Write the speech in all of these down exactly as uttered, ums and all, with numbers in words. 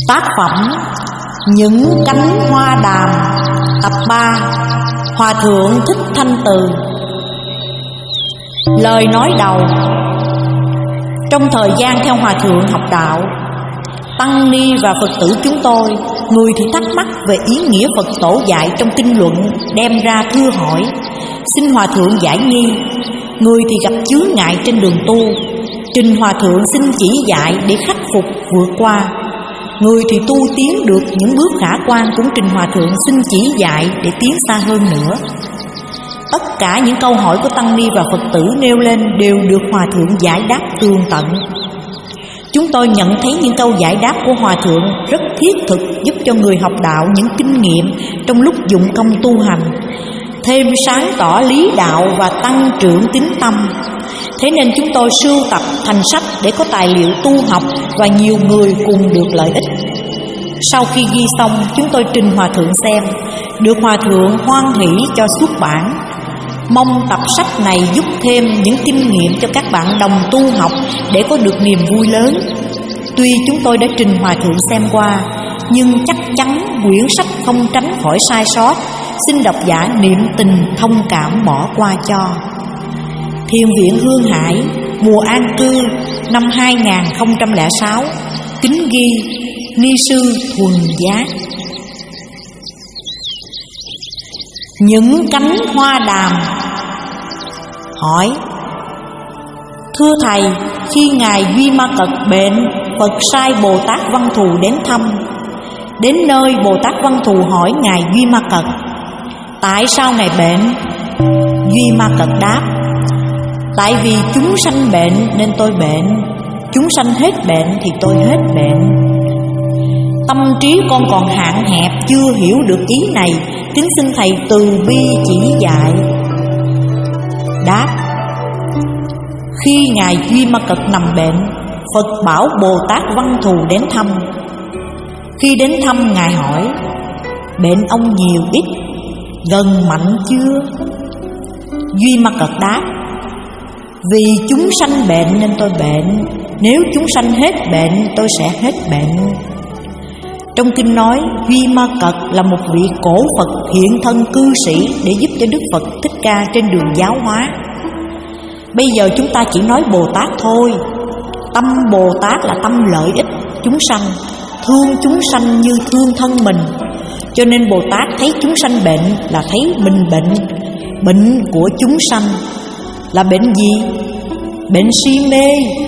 Tác phẩm Những cánh hoa đàm, tập ba. Hòa thượng Thích Thanh Từ. Lời nói đầu. Trong thời gian theo hòa thượng học đạo, tăng ni và Phật tử chúng tôi, người thì thắc mắc về ý nghĩa Phật tổ dạy trong kinh luận, đem ra thưa hỏi, xin hòa thượng giải nghi. Người thì gặp chướng ngại trên đường tu, trình hòa thượng xin chỉ dạy để khắc phục vượt qua. Người thì tu tiến được những bước khả quan, cũng trình hòa thượng xin chỉ dạy để tiến xa hơn nữa. Tất cả những câu hỏi của tăng ni và Phật tử nêu lên đều được hòa thượng giải đáp tường tận. Chúng tôi nhận thấy những câu giải đáp của hòa thượng rất thiết thực, giúp cho người học đạo những kinh nghiệm trong lúc dụng công tu hành, thêm sáng tỏ lý đạo và tăng trưởng tín tâm. Thế nên chúng tôi sưu tập thành sách để có tài liệu tu học và nhiều người cùng được lợi ích. Sau khi ghi xong, chúng tôi trình hòa thượng xem, được hòa thượng hoan hỷ cho xuất bản. Mong tập sách này giúp thêm những kinh nghiệm cho các bạn đồng tu học để có được niềm vui lớn. Tuy chúng tôi đã trình hòa thượng xem qua, nhưng chắc chắn quyển sách không tránh khỏi sai sót. Xin độc giả niệm tình thông cảm bỏ qua cho. Thiền viện Hương Hải, mùa an cư năm hai nghìn không trăm lẻ sáu. Kính ghi Ni sư Thuần Giác. Những cánh hoa đàm. Hỏi: thưa thầy, khi ngài Duy Ma Cật bệnh, Phật sai Bồ Tát Văn Thù đến thăm. Đến nơi, Bồ Tát Văn Thù hỏi ngài Duy Ma Cật: tại sao ngài bệnh? Duy Ma Cật đáp: tại vì chúng sanh bệnh nên tôi bệnh, chúng sanh hết bệnh thì tôi hết bệnh. Tâm trí con còn hạn hẹp, chưa hiểu được ý này, kính xin thầy từ bi chỉ dạy. Đáp: khi ngài Duy Ma Cật nằm bệnh, Phật bảo Bồ Tát Văn Thù đến thăm. Khi đến thăm, ngài hỏi: bệnh ông nhiều ít, gần mạnh chưa? Duy Ma Cật đáp: vì chúng sanh bệnh nên tôi bệnh, nếu chúng sanh hết bệnh tôi sẽ hết bệnh. Trong kinh nói, Duy Ma Cật là một vị cổ Phật hiện thân cư sĩ để giúp cho Đức Phật Thích Ca trên đường giáo hóa. Bây giờ chúng ta chỉ nói Bồ Tát thôi. Tâm Bồ Tát là tâm lợi ích chúng sanh, thương chúng sanh như thương thân mình. Cho nên Bồ Tát thấy chúng sanh bệnh là thấy mình bệnh. Bệnh của chúng sanh là bệnh gì? Bệnh si mê.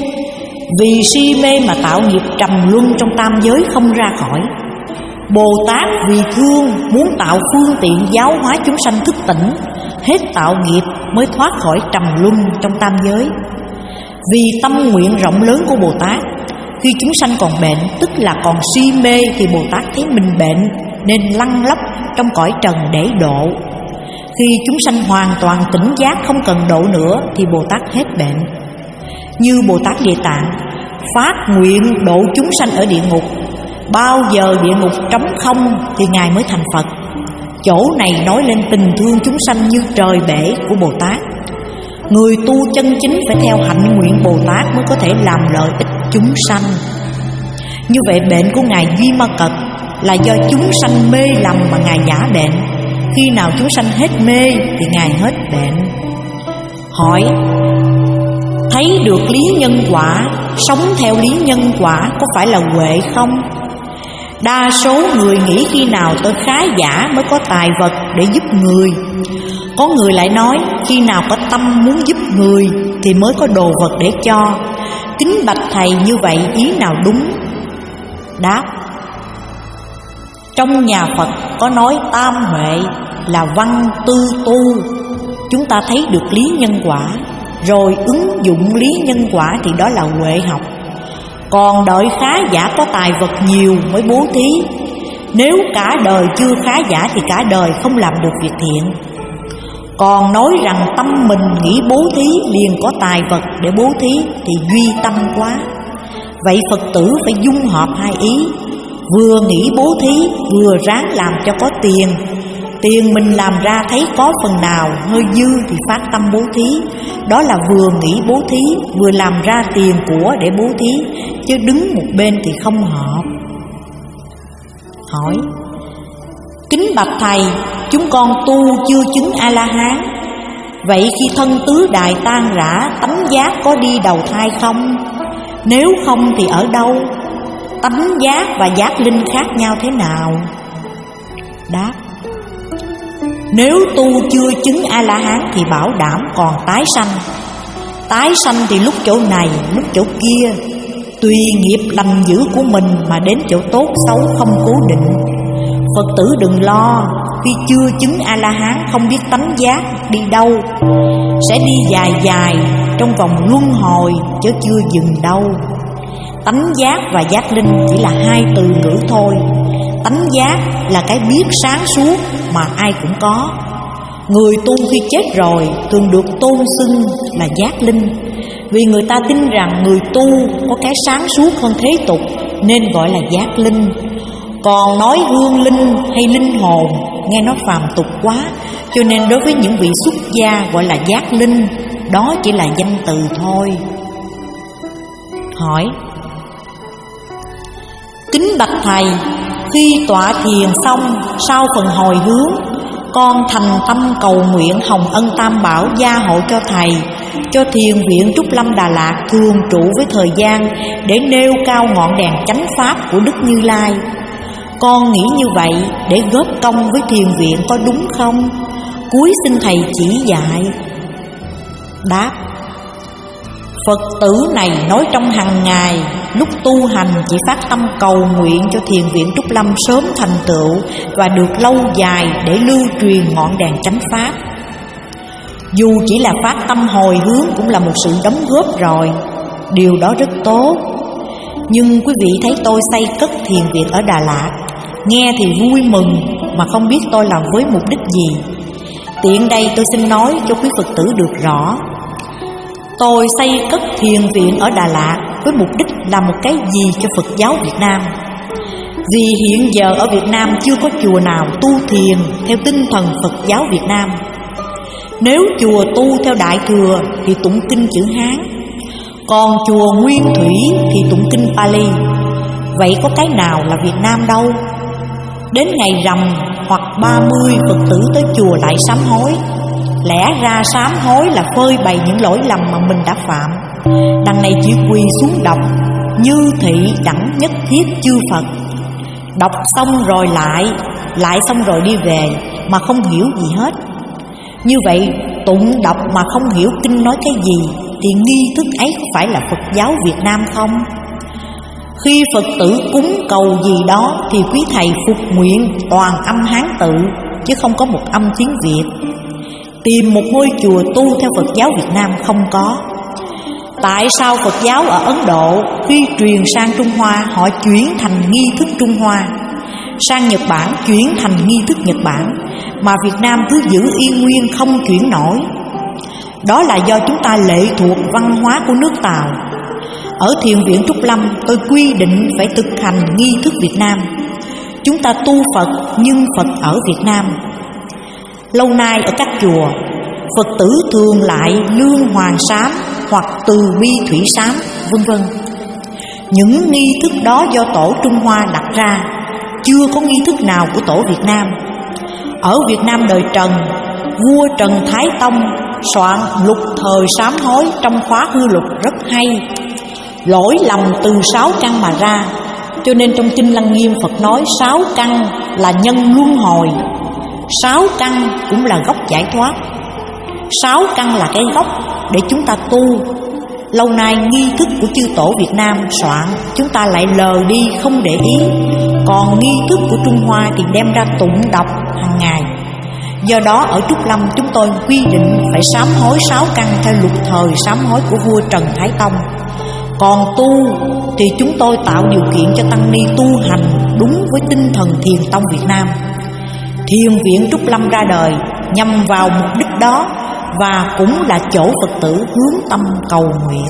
Vì si mê mà tạo nghiệp trầm luân trong tam giới không ra khỏi. Bồ Tát vì thương muốn tạo phương tiện giáo hóa chúng sanh thức tỉnh, hết tạo nghiệp mới thoát khỏi trầm luân trong tam giới. Vì tâm nguyện rộng lớn của Bồ Tát, khi chúng sanh còn bệnh, tức là còn si mê, thì Bồ Tát thấy mình bệnh nên lăn lóc trong cõi trần để độ. Khi chúng sanh hoàn toàn tỉnh giác không cần độ nữa thì Bồ Tát hết bệnh. Như Bồ Tát Địa Tạng phát nguyện độ chúng sanh ở địa ngục, bao giờ địa ngục trống không thì ngài mới thành Phật. Chỗ này nói lên tình thương chúng sanh như trời bể của Bồ Tát. Người tu chân chính phải theo hạnh nguyện Bồ Tát mới có thể làm lợi ích chúng sanh. Như vậy bệnh của ngài Duy Ma Cật là do chúng sanh mê lầm mà ngài giả bệnh. Khi nào chúng sanh hết mê thì ngài hết bệnh. Hỏi: thấy được lý nhân quả, sống theo lý nhân quả có phải là huệ không? Đa số người nghĩ khi nào tôi khá giả mới có tài vật để giúp người. Có người lại nói khi nào có tâm muốn giúp người thì mới có đồ vật để cho. Kính bạch thầy, như vậy ý nào đúng? Đáp: trong nhà Phật có nói tam huệ là văn tư tu. Chúng ta thấy được lý nhân quả, rồi ứng dụng lý nhân quả thì đó là huệ học. Còn đợi khá giả có tài vật nhiều mới bố thí. Nếu cả đời chưa khá giả thì cả đời không làm được việc thiện. Còn nói rằng tâm mình nghĩ bố thí liền có tài vật để bố thí thì duy tâm quá. Vậy Phật tử phải dung hợp hai ý, vừa nghĩ bố thí vừa ráng làm cho có tiền. Tiền mình làm ra thấy có phần nào hơi dư thì phát tâm bố thí. Đó là vừa nghĩ bố thí, vừa làm ra tiền của để bố thí, chứ đứng một bên thì không hợp. Hỏi: Kính bạch thầy, chúng con tu chưa chứng A-la-hán, vậy khi thân tứ đại tan rã, tánh giác có đi đầu thai không? Nếu không thì ở đâu? Tánh giác và giác linh khác nhau thế nào? Đáp: Nếu tu chưa chứng A-la-hán thì bảo đảm còn tái sanh. Tái sanh thì lúc chỗ này, lúc chỗ kia, tùy nghiệp lành dữ của mình mà đến chỗ tốt xấu không cố định. Phật tử đừng lo, khi chưa chứng A-la-hán không biết tánh giác đi đâu, sẽ đi dài dài trong vòng luân hồi chứ chưa dừng đâu. Tánh giác và giác linh chỉ là hai từ ngữ thôi. Tánh giác là cái biết sáng suốt mà ai cũng có. Người tu khi chết rồi thường được tôn xưng là giác linh, vì người ta tin rằng người tu có cái sáng suốt hơn thế tục nên gọi là giác linh. Còn nói hương linh hay linh hồn nghe nó phàm tục quá, cho nên đối với những vị xuất gia gọi là giác linh, đó chỉ là danh từ thôi. Hỏi: Kính bạch thầy, khi tọa thiền xong, sau phần hồi hướng, con thành tâm cầu nguyện hồng ân tam bảo gia hộ cho thầy, cho thiền viện Trúc Lâm Đà Lạt thường trụ với thời gian để nêu cao ngọn đèn chánh pháp của Đức Như Lai. Con nghĩ như vậy để góp công với thiền viện có đúng không? Cúi xin thầy chỉ dạy. Đáp: Phật tử này nói trong hàng ngày, lúc tu hành chỉ phát tâm cầu nguyện cho thiền viện Trúc Lâm sớm thành tựu và được lâu dài để lưu truyền ngọn đèn chánh pháp. Dù chỉ là phát tâm hồi hướng cũng là một sự đóng góp rồi, điều đó rất tốt. Nhưng quý vị thấy tôi xây cất thiền viện ở Đà Lạt, nghe thì vui mừng mà không biết tôi làm với mục đích gì. Tiện đây tôi xin nói cho quý Phật tử được rõ. Tôi xây cất thiền viện ở Đà Lạt với mục đích làm một cái gì cho Phật giáo Việt Nam. Vì hiện giờ ở Việt Nam chưa có chùa nào tu thiền theo tinh thần Phật giáo Việt Nam. Nếu chùa tu theo Đại Thừa thì tụng kinh chữ Hán, còn chùa Nguyên Thủy thì tụng kinh Pali. Vậy có cái nào là Việt Nam đâu. Đến ngày rằm hoặc ba mươi Phật tử tới chùa lại sám hối. Lẽ ra sám hối là phơi bày những lỗi lầm mà mình đã phạm. Đằng này chỉ quỳ xuống đọc như thị đẳng nhất thiết chư Phật. Đọc xong rồi lại, lại xong rồi đi về mà không hiểu gì hết. Như vậy tụng đọc mà không hiểu kinh nói cái gì thì nghi thức ấy có phải là Phật giáo Việt Nam không? Khi Phật tử cúng cầu gì đó thì quý thầy phục nguyện toàn âm Hán tự, chứ không có một âm tiếng Việt. Tìm một ngôi chùa tu theo Phật giáo Việt Nam không có. Tại sao Phật giáo ở Ấn Độ khi truyền sang Trung Hoa họ chuyển thành nghi thức Trung Hoa, sang Nhật Bản chuyển thành nghi thức Nhật Bản, mà Việt Nam cứ giữ y nguyên không chuyển nổi? Đó là do chúng ta lệ thuộc văn hóa của nước Tàu. Ở thiền viện Trúc Lâm tôi quy định phải thực hành nghi thức Việt Nam. Chúng ta tu Phật nhưng Phật ở Việt Nam. Lâu nay ở các chùa, Phật tử thường lại lương hoàng sám hoặc từ bi thủy sám, vân vân. Những nghi thức đó do tổ Trung Hoa đặt ra, chưa có nghi thức nào của tổ Việt Nam. Ở Việt Nam đời Trần, vua Trần Thái Tông soạn lục thời sám hối trong khóa hư lục rất hay. Lỗi lầm từ sáu căn mà ra, cho nên trong Kinh Lăng Nghiêm Phật nói sáu căn là nhân luân hồi, sáu căn cũng là gốc giải thoát. Sáu căn là cái gốc để chúng ta tu. Lâu nay nghi thức của chư tổ Việt Nam soạn chúng ta lại lờ đi không để ý, còn nghi thức của Trung Hoa thì đem ra tụng đọc hàng ngày. Do đó ở Trúc Lâm chúng tôi quy định phải sám hối sáu căn theo lục thời sám hối của vua Trần Thái Tông. Còn tu thì chúng tôi tạo điều kiện cho tăng ni tu hành đúng với tinh thần Thiền Tông Việt Nam. Thiền viện Trúc Lâm ra đời nhằm vào mục đích đó, và cũng là chỗ Phật tử hướng tâm cầu nguyện.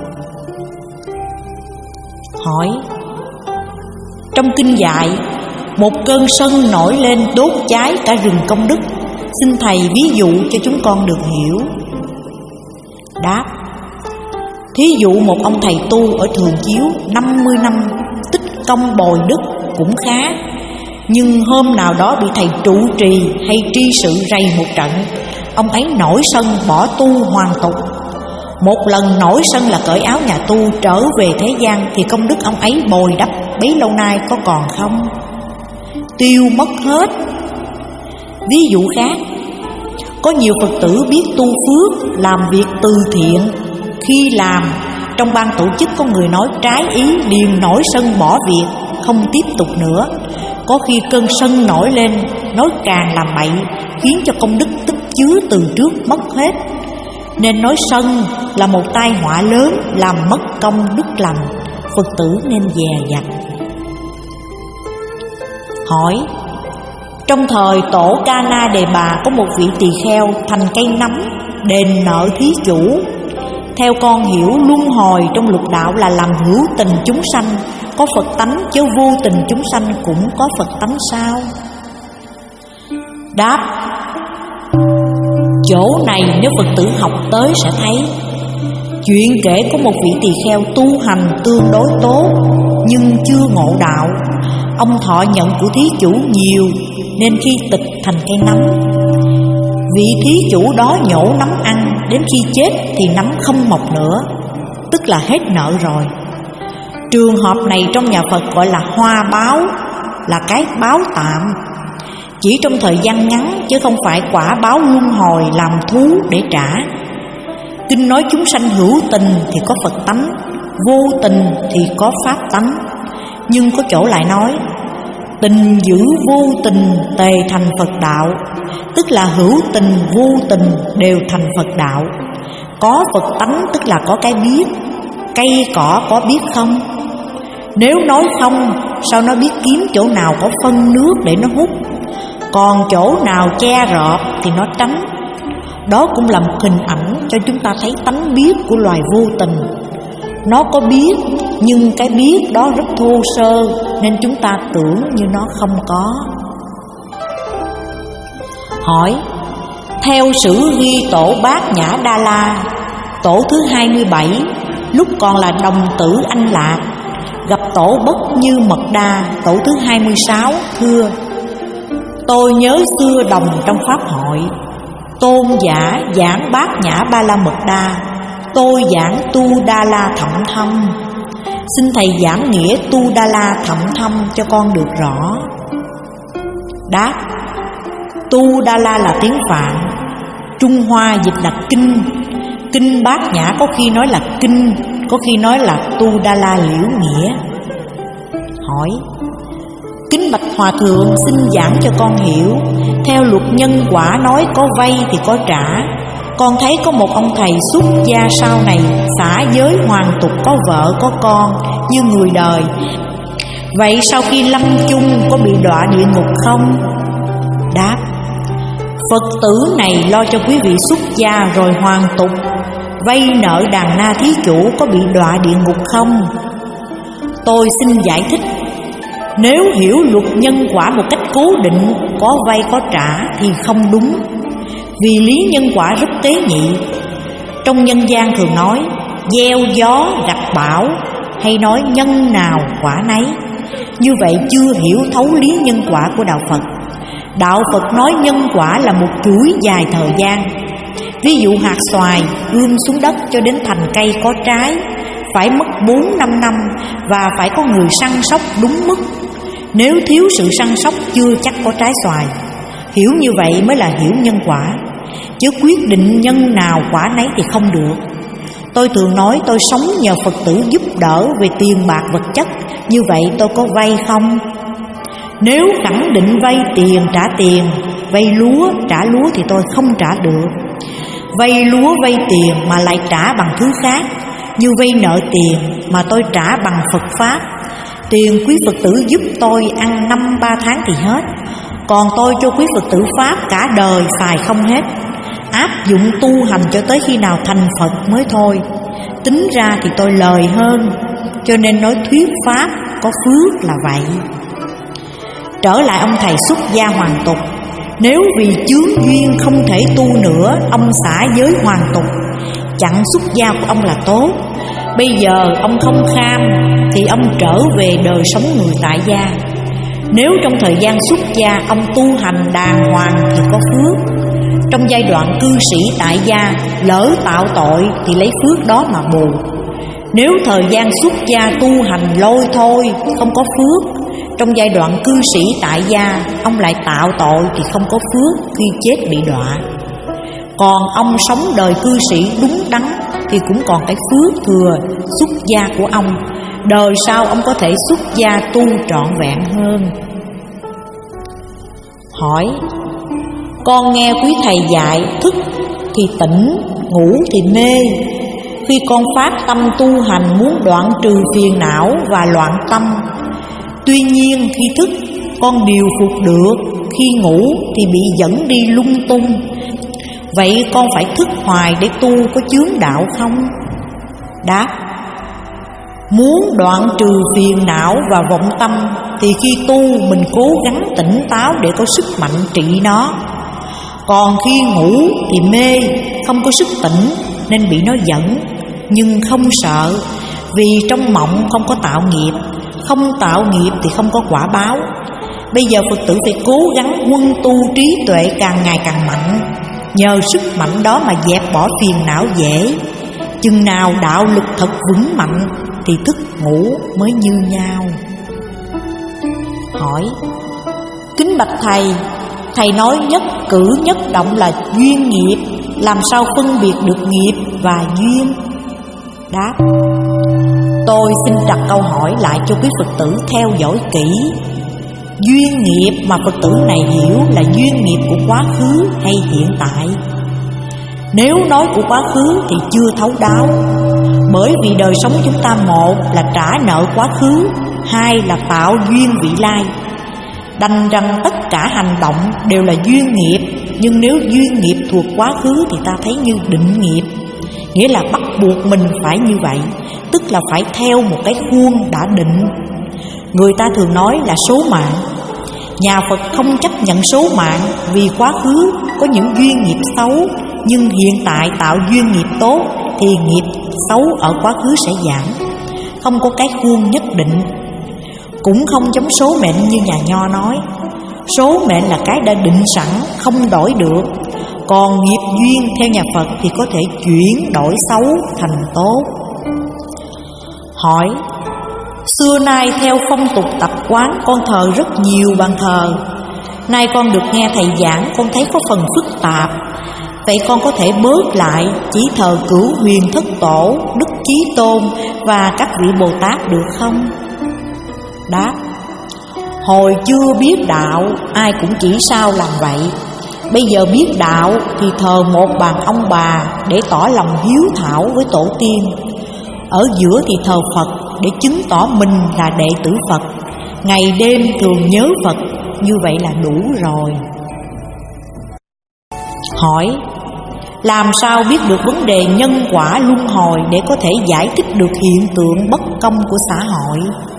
Hỏi: trong kinh dạy một cơn sân nổi lên đốt cháy cả rừng công đức, xin thầy ví dụ cho chúng con được hiểu. Đáp: thí dụ một ông thầy tu ở Thường Chiếu năm mươi năm tích công bồi đức cũng khá, Nhưng hôm nào đó bị thầy trụ trì hay tri sự rầy một trận, ông ấy nổi sân bỏ tu hoàn tục. Một lần nổi sân là cởi áo nhà tu trở về thế gian, thì công đức ông ấy bồi đắp bấy lâu nay có còn không? Tiêu mất hết. Ví dụ khác, có nhiều Phật tử biết tu phước, làm việc từ thiện. Khi làm, trong ban tổ chức có người nói trái ý, liền nổi sân bỏ việc, không tiếp tục nữa. Có khi cơn sân nổi lên, nói càng làm bậy, khiến cho công đức tích chứa từ trước mất hết. Nên nói sân là một tai họa lớn, làm mất công đức lành. Phật tử nên dè dặt. Hỏi: trong thời tổ Ca Na Đề Bà, có một vị tỳ kheo thành cây nấm đền nợ thí chủ. Theo con hiểu, luân hồi trong lục đạo là làm hữu tình chúng sanh, có Phật tánh, chứ vô tình chúng sanh cũng có Phật tánh sao? Đáp: chỗ này nếu Phật tử học tới sẽ thấy. Chuyện kể có một vị tỳ kheo tu hành tương đối tốt, nhưng chưa ngộ đạo. Ông thọ nhận của thí chủ nhiều, nên khi tịch thành cây nấm. Vị thí chủ đó nhổ nấm ăn, đến khi chết thì nấm không mọc nữa, tức là hết nợ rồi. Trường hợp này trong nhà Phật gọi là hoa báo, là cái báo tạm, chỉ trong thời gian ngắn, chứ không phải quả báo luân hồi làm thú để trả. Kinh nói chúng sanh hữu tình thì có Phật tánh, vô tình thì có pháp tánh. Nhưng có chỗ lại nói tình giữ vô tình tề thành Phật đạo, tức là hữu tình vô tình đều thành Phật đạo. Có Phật tánh tức là có cái biết. Cây cỏ có biết không? Nếu nói không, sao nó biết kiếm chỗ nào có phân nước để nó hút, còn chỗ nào che rợp thì nó tránh. Đó cũng là một hình ảnh cho chúng ta thấy tánh biết của loài vô tình. Nó có biết, nhưng cái biết đó rất thô sơ, nên chúng ta tưởng như nó không có. Hỏi: theo sử ghi tổ Bát Nhã Đa La, tổ thứ hai mươi bảy, lúc còn là đồng tử Anh Lạc, gặp tổ Bất Như Mật Đa, tổ thứ hai mươi sáu, thưa: tôi nhớ xưa đồng trong pháp hội, tôn giả giảng Bát Nhã Ba La Mật Đa, tôi giảng Tu Đa La Thậm Thâm. Xin thầy giảng nghĩa Tu Đa La Thậm Thâm cho con được rõ. Đáp: Tu Đa La là tiếng Phạn, Trung Hoa dịch là kinh. Kinh Bát Nhã có khi nói là kinh, có khi nói là Tu Đa La liễu nghĩa. Hỏi: kính bạch hòa thượng, xin giảng cho con hiểu. Theo luật nhân quả nói có vay thì có trả. Con thấy có một ông thầy xuất gia sau này xả giới hoàn tục, có vợ có con như người đời. Vậy sau khi lâm chung có bị đọa địa ngục không? Đáp: Phật tử này lo cho quý vị xuất gia rồi hoàn tục, vay nợ đàn na thí chủ có bị đọa địa ngục không? Tôi xin giải thích. Nếu hiểu luật nhân quả một cách cố định, có vay có trả thì không đúng. Vì lý nhân quả rất tế nhị. Trong nhân gian thường nói gieo gió gặt bão, hay nói nhân nào quả nấy. Như vậy chưa hiểu thấu lý nhân quả của Đạo Phật. Đạo Phật nói nhân quả là một chuỗi dài thời gian. Ví dụ hạt xoài ươm xuống đất cho đến thành cây có trái, phải mất bốn năm năm và phải có người săn sóc đúng mức. Nếu thiếu sự săn sóc chưa chắc có trái xoài. Hiểu như vậy mới là hiểu nhân quả, chứ quyết định nhân nào quả nấy thì không được. Tôi thường nói tôi sống nhờ Phật tử giúp đỡ về tiền bạc vật chất. Như vậy tôi có vay không? Nếu khẳng định vay tiền trả tiền, vay lúa trả lúa thì tôi không trả được. Vay lúa vay tiền mà lại trả bằng thứ khác, như vay nợ tiền mà tôi trả bằng Phật Pháp. Tiền quý Phật tử giúp tôi ăn năm ba tháng thì hết, còn tôi cho quý Phật tử Pháp cả đời xài không hết. Áp dụng tu hành cho tới khi nào thành Phật mới thôi. Tính ra thì tôi lời hơn, cho nên nói thuyết Pháp có phước là vậy. Trở lại ông thầy xuất gia hoàn tục. Nếu vì chướng duyên không thể tu nữa, ông xả giới hoàn tục, chặn xuất gia của ông là tốt. Bây giờ ông không kham thì ông trở về đời sống người tại gia. Nếu trong thời gian xuất gia ông tu hành đàng hoàng thì có phước. Trong giai đoạn cư sĩ tại gia lỡ tạo tội thì lấy phước đó mà bù. Nếu thời gian xuất gia tu hành lôi thôi không có phước, trong giai đoạn cư sĩ tại gia ông lại tạo tội thì không có phước khi chết bị đọa. Còn ông sống đời cư sĩ đúng đắn thì cũng còn cái phước thừa xuất gia của ông. Đời sau ông có thể xuất gia tu trọn vẹn hơn. Hỏi: con nghe quý thầy dạy thức thì tỉnh, ngủ thì mê. Khi con phát tâm tu hành muốn đoạn trừ phiền não và loạn tâm, tuy nhiên khi thức con điều phục được, khi ngủ thì bị dẫn đi lung tung. Vậy con phải thức hoài để tu có chướng đạo không? Đáp: muốn đoạn trừ phiền não và vọng tâm thì khi tu mình cố gắng tỉnh táo để có sức mạnh trị nó. Còn khi ngủ thì mê, không có sức tỉnh nên bị nó dẫn. Nhưng không sợ, vì trong mộng không có tạo nghiệp. Không tạo nghiệp thì không có quả báo. Bây giờ Phật tử phải cố gắng huân tu trí tuệ càng ngày càng mạnh. Nhờ sức mạnh đó mà dẹp bỏ phiền não dễ. Chừng nào đạo lực thật vững mạnh thì thức ngủ mới như nhau. Hỏi: kính bạch thầy, thầy nói nhất cử nhất động là duyên nghiệp, làm sao phân biệt được nghiệp và duyên? Đáp: tôi xin đặt câu hỏi lại cho quý Phật tử theo dõi kỹ. Duyên nghiệp mà Phật tử này hiểu là duyên nghiệp của quá khứ hay hiện tại? Nếu nói của quá khứ thì chưa thấu đáo. Bởi vì đời sống chúng ta, một là trả nợ quá khứ, hai là tạo duyên vị lai. Đành rằng tất cả hành động đều là duyên nghiệp. Nhưng nếu duyên nghiệp thuộc quá khứ thì ta thấy như định nghiệp, nghĩa là bắt buộc mình phải như vậy, tức là phải theo một cái khuôn đã định. Người ta thường nói là số mạng. Nhà Phật không chấp nhận số mạng, vì quá khứ có những duyên nghiệp xấu, nhưng hiện tại tạo duyên nghiệp tốt thì nghiệp xấu ở quá khứ sẽ giảm. Không có cái khuôn nhất định. Cũng không giống số mệnh như nhà Nho nói. Số mệnh là cái đã định sẵn, không đổi được. Còn nghiệp duyên theo nhà Phật thì có thể chuyển đổi xấu thành tốt. Hỏi: xưa nay theo phong tục tập quán con thờ rất nhiều bàn thờ. Nay con được nghe thầy giảng, con thấy có phần phức tạp. Vậy con có thể bớt lại, chỉ thờ Cửu Huyền Thất Tổ, Đức Chí Tôn và các vị Bồ Tát được không? Đáp: hồi chưa biết đạo, ai cũng chỉ sao làm vậy. Bây giờ biết đạo thì thờ một bàn ông bà để tỏ lòng hiếu thảo với tổ tiên. Ở giữa thì thờ Phật để chứng tỏ mình là đệ tử Phật. Ngày đêm thường nhớ Phật, như vậy là đủ rồi. Hỏi: làm sao biết được vấn đề nhân quả luân hồi để có thể giải thích được hiện tượng bất công của xã hội?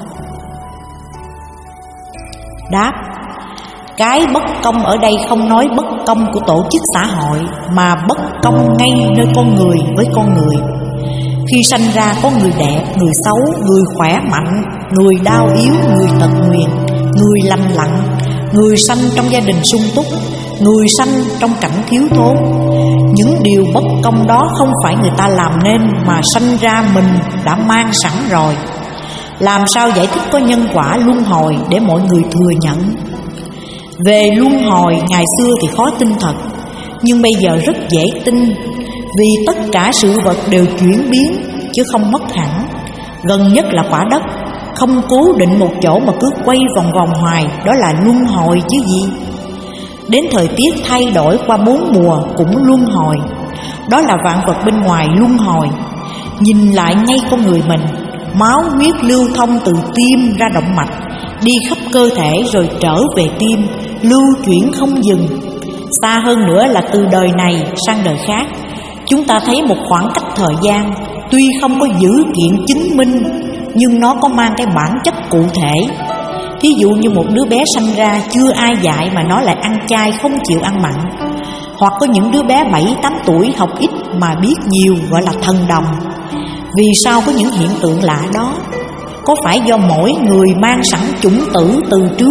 Đáp: cái bất công ở đây không nói bất công của tổ chức xã hội, mà bất công ngay nơi con người với con người. Khi sanh ra có người đẹp, người xấu, người khỏe mạnh, người đau yếu, người tật nguyền, người lành lặn, người sanh trong gia đình sung túc, người sanh trong cảnh thiếu thốn. Những điều bất công đó không phải người ta làm nên, mà sanh ra mình đã mang sẵn rồi. Làm sao giải thích có nhân quả luân hồi để mọi người thừa nhận? Về luân hồi ngày xưa thì khó tin thật, nhưng bây giờ rất dễ tin. Vì tất cả sự vật đều chuyển biến chứ không mất hẳn. Gần nhất là quả đất, không cố định một chỗ mà cứ quay vòng vòng hoài, đó là luân hồi chứ gì. Đến thời tiết thay đổi qua bốn mùa cũng luân hồi, đó là vạn vật bên ngoài luân hồi. Nhìn lại ngay con người mình, máu huyết lưu thông từ tim ra động mạch, đi khắp cơ thể rồi trở về tim, lưu chuyển không dừng. Xa hơn nữa là từ đời này sang đời khác. Chúng ta thấy một khoảng cách thời gian, tuy không có dữ kiện chứng minh, nhưng nó có mang cái bản chất cụ thể. Thí dụ như một đứa bé sanh ra chưa ai dạy mà nó lại ăn chay không chịu ăn mặn. Hoặc có những đứa bé bảy tám tuổi học ít mà biết nhiều, gọi là thần đồng. Vì sao có những hiện tượng lạ đó? Có phải do mỗi người mang sẵn chủng tử từ trước,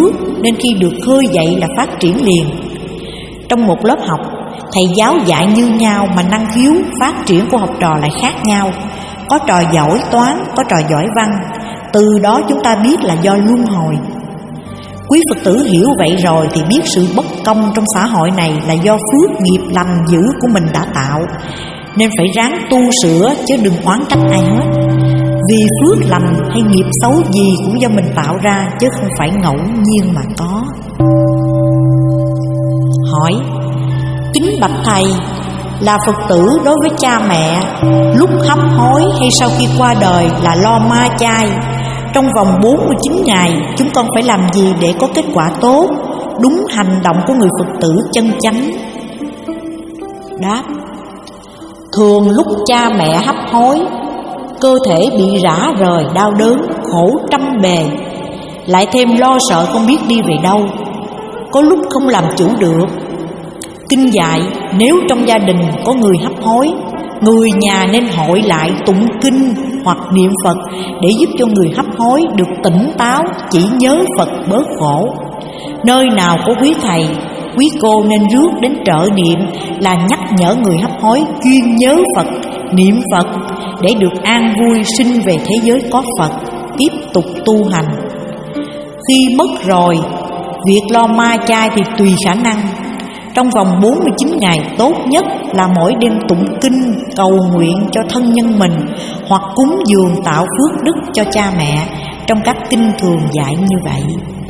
nên khi được khơi dậy là phát triển liền. Trong một lớp học, thầy giáo dạy như nhau mà năng khiếu phát triển của học trò lại khác nhau. Có trò giỏi toán, có trò giỏi văn. Từ đó chúng ta biết là do luân hồi. Quý Phật tử hiểu vậy rồi thì biết sự bất công trong xã hội này là do phước nghiệp lành dữ của mình đã tạo, nên phải ráng tu sửa chứ đừng oán trách ai hết. Vì phước lành hay nghiệp xấu gì cũng do mình tạo ra, chứ không phải ngẫu nhiên mà có. Hỏi: kính bạch thầy, là Phật tử đối với cha mẹ, lúc hấp hối hay sau khi qua đời là lo ma chay, trong vòng bốn mươi chín ngày chúng con phải làm gì để có kết quả tốt, đúng hành động của người Phật tử chân chánh? Đáp: thường lúc cha mẹ hấp hối, cơ thể bị rã rời đau đớn, khổ trăm bề, lại thêm lo sợ không biết đi về đâu, có lúc không làm chủ được. Kinh dạy nếu trong gia đình có người hấp hối, người nhà nên hội lại tụng kinh hoặc niệm Phật để giúp cho người hấp hối được tỉnh táo, chỉ nhớ Phật bớt khổ. Nơi nào có quý thầy, quý cô nên rước đến trợ niệm là nhắc nhở người hấp hối chuyên nhớ Phật, niệm Phật để được an vui sinh về thế giới có Phật, tiếp tục tu hành. Khi mất rồi, việc lo ma chay thì tùy khả năng. Trong vòng bốn mươi chín ngày tốt nhất là mỗi đêm tụng kinh cầu nguyện cho thân nhân mình, hoặc cúng dường tạo phước đức cho cha mẹ, trong các kinh thường dạy như vậy.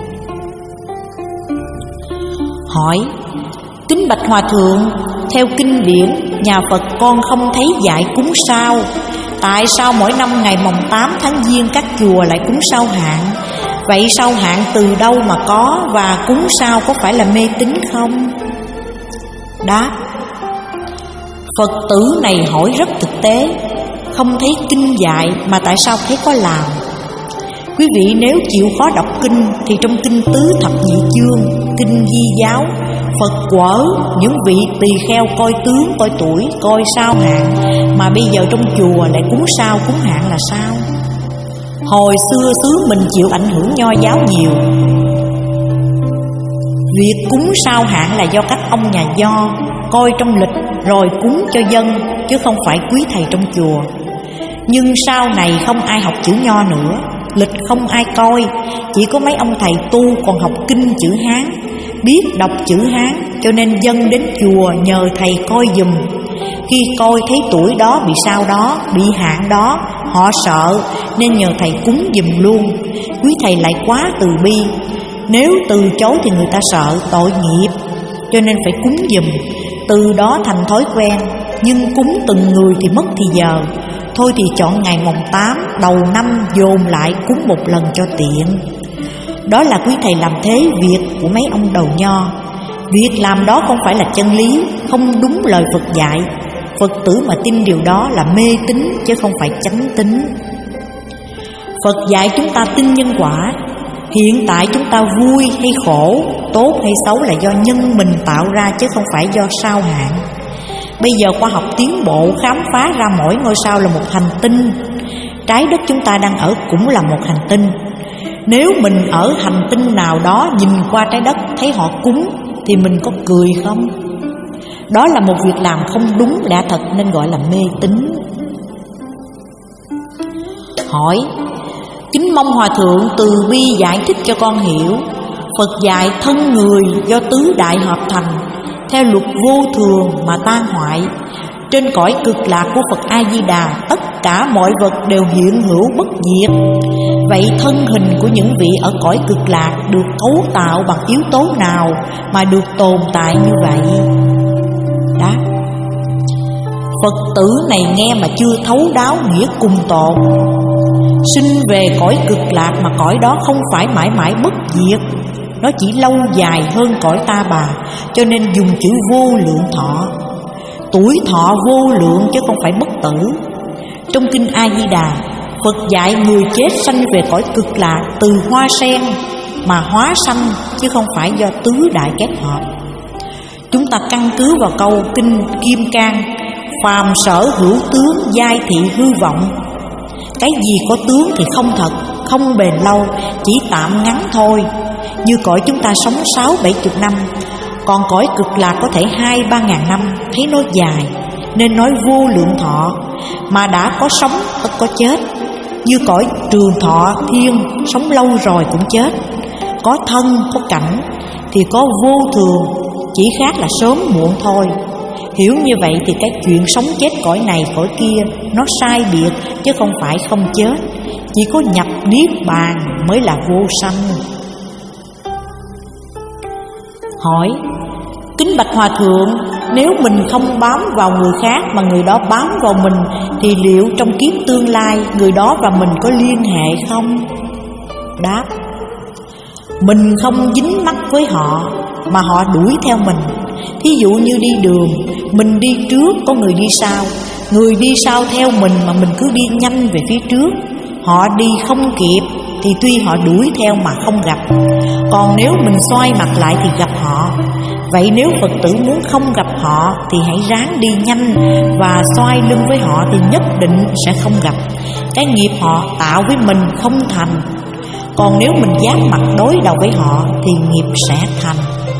Hỏi: kính bạch Hòa Thượng, theo kinh điển nhà Phật con không thấy dạy cúng sao, tại sao mỗi năm ngày mồng tám tháng Giêng các chùa lại cúng sao hạn? Vậy sao hạn từ đâu mà có, và cúng sao có phải là mê tín không? Đáp: Phật tử này hỏi rất thực tế, không thấy kinh dạy mà tại sao thấy có làm. Quý vị nếu chịu khó đọc kinh thì trong kinh Tứ Thập Nhị Chương, kinh Di Giáo, Phật quở những vị tỳ kheo coi tướng, coi tuổi, coi sao hạn, mà bây giờ trong chùa lại cúng sao cúng hạn là sao? Hồi xưa xứ mình chịu ảnh hưởng Nho giáo nhiều. Việc cúng sao hạn là do các ông nhà Nho coi trong lịch rồi cúng cho dân, chứ không phải quý thầy trong chùa. Nhưng sau này không ai học chữ Nho nữa, lịch không ai coi, chỉ có mấy ông thầy tu còn học kinh chữ Hán, biết đọc chữ Hán, cho nên dân đến chùa nhờ thầy coi giùm. Khi coi thấy tuổi đó bị sao đó, bị hạn đó, họ sợ nên nhờ thầy cúng giùm luôn. Quý thầy lại quá từ bi, nếu từ chối thì người ta sợ tội nghiệp, cho nên phải cúng giùm. Từ đó thành thói quen, nhưng cúng từng người thì mất thì giờ. Thôi thì chọn ngày mồng tám đầu năm dồn lại cúng một lần cho tiện. Đó là quý thầy làm thế việc của mấy ông đầu Nho. Việc làm đó không phải là chân lý, không đúng lời Phật dạy. Phật tử mà tin điều đó là mê tín chứ không phải chánh tín. Phật dạy chúng ta tin nhân quả. Hiện tại chúng ta vui hay khổ, tốt hay xấu là do nhân mình tạo ra, chứ không phải do sao hạn. Bây giờ khoa học tiến bộ khám phá ra mỗi ngôi sao là một hành tinh. Trái đất chúng ta đang ở cũng là một hành tinh. Nếu mình ở hành tinh nào đó nhìn qua trái đất thấy họ cúng thì mình có cười không? Đó là một việc làm không đúng lẽ thật nên gọi là mê tín. Hỏi: kính mong Hòa Thượng từ bi giải thích cho con hiểu. Phật dạy thân người do tứ đại hợp thành, theo luật vô thường mà tan hoại. Trên cõi cực lạc của Phật A-di-đà, tất cả mọi vật đều hiện hữu bất diệt. Vậy thân hình của những vị ở cõi cực lạc được cấu tạo bằng yếu tố nào mà được tồn tại như vậy? Đáp: Phật tử này nghe mà chưa thấu đáo nghĩa cùng tột. Sinh về cõi cực lạc mà cõi đó không phải mãi mãi bất diệt, nó chỉ lâu dài hơn cõi ta bà, cho nên dùng chữ vô lượng thọ. Tuổi thọ vô lượng chứ không phải bất tử. Trong kinh A-di-đà, Phật dạy người chết sanh về cõi cực lạc từ hoa sen mà hóa sanh, chứ không phải do tứ đại kết hợp. Chúng ta căn cứ vào câu kinh Kim Cang: phàm sở hữu tướng, giai thị hư vọng. Cái gì có tướng thì không thật, không bền lâu, chỉ tạm ngắn thôi. Như cõi chúng ta sống sáu bảy chục năm, còn cõi cực lạc có thể hai ba ngàn năm, thấy nó dài nên nói vô lượng thọ. Mà đã có sống tất có chết. Như cõi trường thọ thiên, sống lâu rồi cũng chết. Có thân, có cảnh thì có vô thường, chỉ khác là sớm muộn thôi. Hiểu như vậy thì cái chuyện sống chết cõi này cõi kia nó sai biệt, chứ không phải không chết. Chỉ có nhập niết bàn mới là vô sanh. Hỏi: kính bạch Hòa Thượng, nếu mình không bám vào người khác mà người đó bám vào mình, thì liệu trong kiếp tương lai người đó và mình có liên hệ không? Đáp: mình không dính mắc với họ mà họ đuổi theo mình. Thí dụ như đi đường, mình đi trước có người đi sau, người đi sau theo mình mà mình cứ đi nhanh về phía trước. Họ đi không kịp thì tuy họ đuổi theo mà không gặp, còn nếu mình xoay mặt lại thì gặp họ. Vậy nếu Phật tử muốn không gặp họ thì hãy ráng đi nhanh và xoay lưng với họ thì nhất định sẽ không gặp. Cái nghiệp họ tạo với mình không thành. Còn nếu mình dán mặt đối đầu với họ thì nghiệp sẽ thành.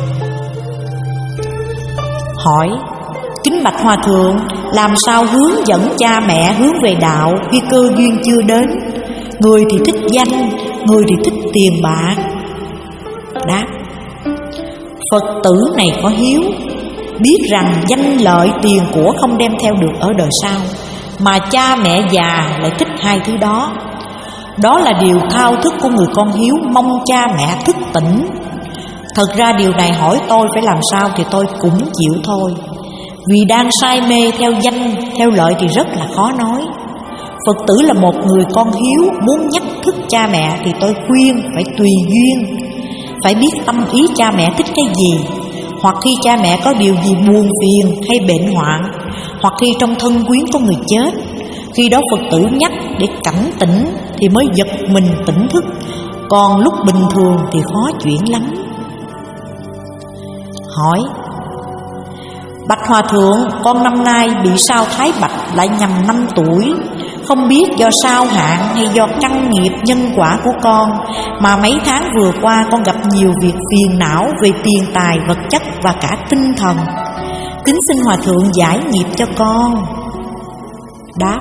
Hỏi: kính bạch Hòa Thượng, làm sao hướng dẫn cha mẹ hướng về đạo khi cơ duyên chưa đến? Người thì thích danh, người thì thích tiền bạc. Đáp: Phật tử này có hiếu, biết rằng danh lợi tiền của không đem theo được ở đời sau, mà cha mẹ già lại thích hai thứ đó. Đó là điều thao thức của người con hiếu, mong cha mẹ thức tỉnh. Thật ra điều này hỏi tôi phải làm sao thì tôi cũng chịu thôi. Vì đang say mê theo danh, theo lợi thì rất là khó nói. Phật tử là một người con hiếu, muốn nhắc thức cha mẹ thì tôi khuyên phải tùy duyên. Phải biết tâm ý cha mẹ thích cái gì, hoặc khi cha mẹ có điều gì buồn phiền hay bệnh hoạn, hoặc khi trong thân quyến có người chết. Khi đó Phật tử nhắc để cảnh tỉnh thì mới giật mình tỉnh thức, còn lúc bình thường thì khó chuyển lắm. Hỏi: bạch Hòa Thượng, con năm nay bị sao Thái Bạch lại nhằm năm tuổi. Không biết do sao hạn hay do căn nghiệp nhân quả của con mà mấy tháng vừa qua con gặp nhiều việc phiền não về tiền tài, vật chất và cả tinh thần. Kính xin Hòa Thượng giải nghiệp cho con. Đáp: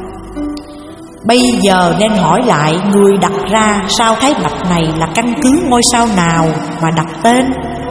bây giờ nên hỏi lại người đặt ra sao Thái Bạch này là căn cứ ngôi sao nào mà đặt tên.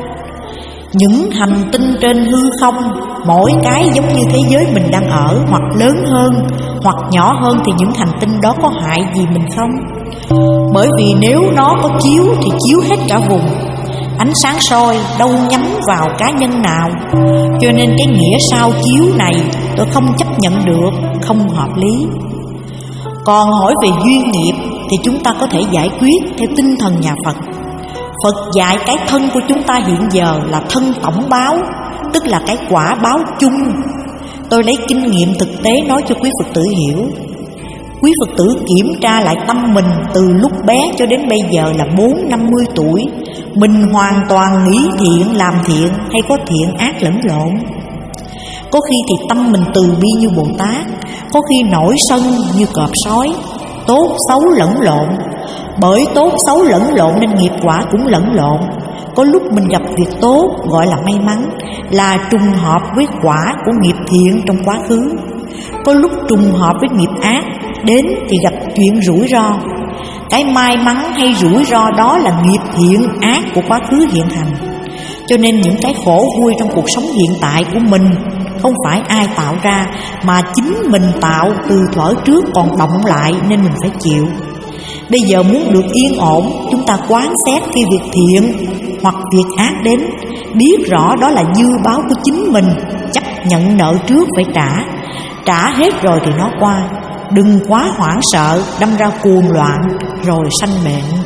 Những hành tinh trên hư không, mỗi cái giống như thế giới mình đang ở, hoặc lớn hơn hoặc nhỏ hơn, thì những hành tinh đó có hại gì mình không? Bởi vì nếu nó có chiếu thì chiếu hết cả vùng. Ánh sáng soi đâu nhắm vào cá nhân nào. Cho nên cái nghĩa sao chiếu này tôi không chấp nhận được, không hợp lý. Còn hỏi về duyên nghiệp thì chúng ta có thể giải quyết theo tinh thần nhà Phật. Phật dạy cái thân của chúng ta hiện giờ là thân tổng báo, tức là cái quả báo chung. Tôi lấy kinh nghiệm thực tế nói cho quý Phật tử hiểu. Quý Phật tử kiểm tra lại tâm mình từ lúc bé cho đến bây giờ là bốn năm mươi tuổi. Mình hoàn toàn nghĩ thiện làm thiện hay có thiện ác lẫn lộn. Có khi thì tâm mình từ bi như Bồ Tát, có khi nổi sân như cọp sói, tốt xấu lẫn lộn. Bởi tốt xấu lẫn lộn nên nghiệp quả cũng lẫn lộn. Có lúc mình gặp việc tốt gọi là may mắn, là trùng hợp với quả của nghiệp thiện trong quá khứ. Có lúc trùng hợp với nghiệp ác đến thì gặp chuyện rủi ro. Cái may mắn hay rủi ro đó là nghiệp thiện ác của quá khứ hiện hành. Cho nên những cái khổ vui trong cuộc sống hiện tại của mình không phải ai tạo ra, mà chính mình tạo từ thuở trước còn động lại nên mình phải chịu. Bây giờ muốn được yên ổn, chúng ta quán xét khi việc thiện hoặc việc ác đến, biết rõ đó là dư báo của chính mình, chấp nhận nợ trước phải trả. Trả hết rồi thì nó qua. Đừng quá hoảng sợ, đâm ra cuồng loạn rồi sanh bệnh.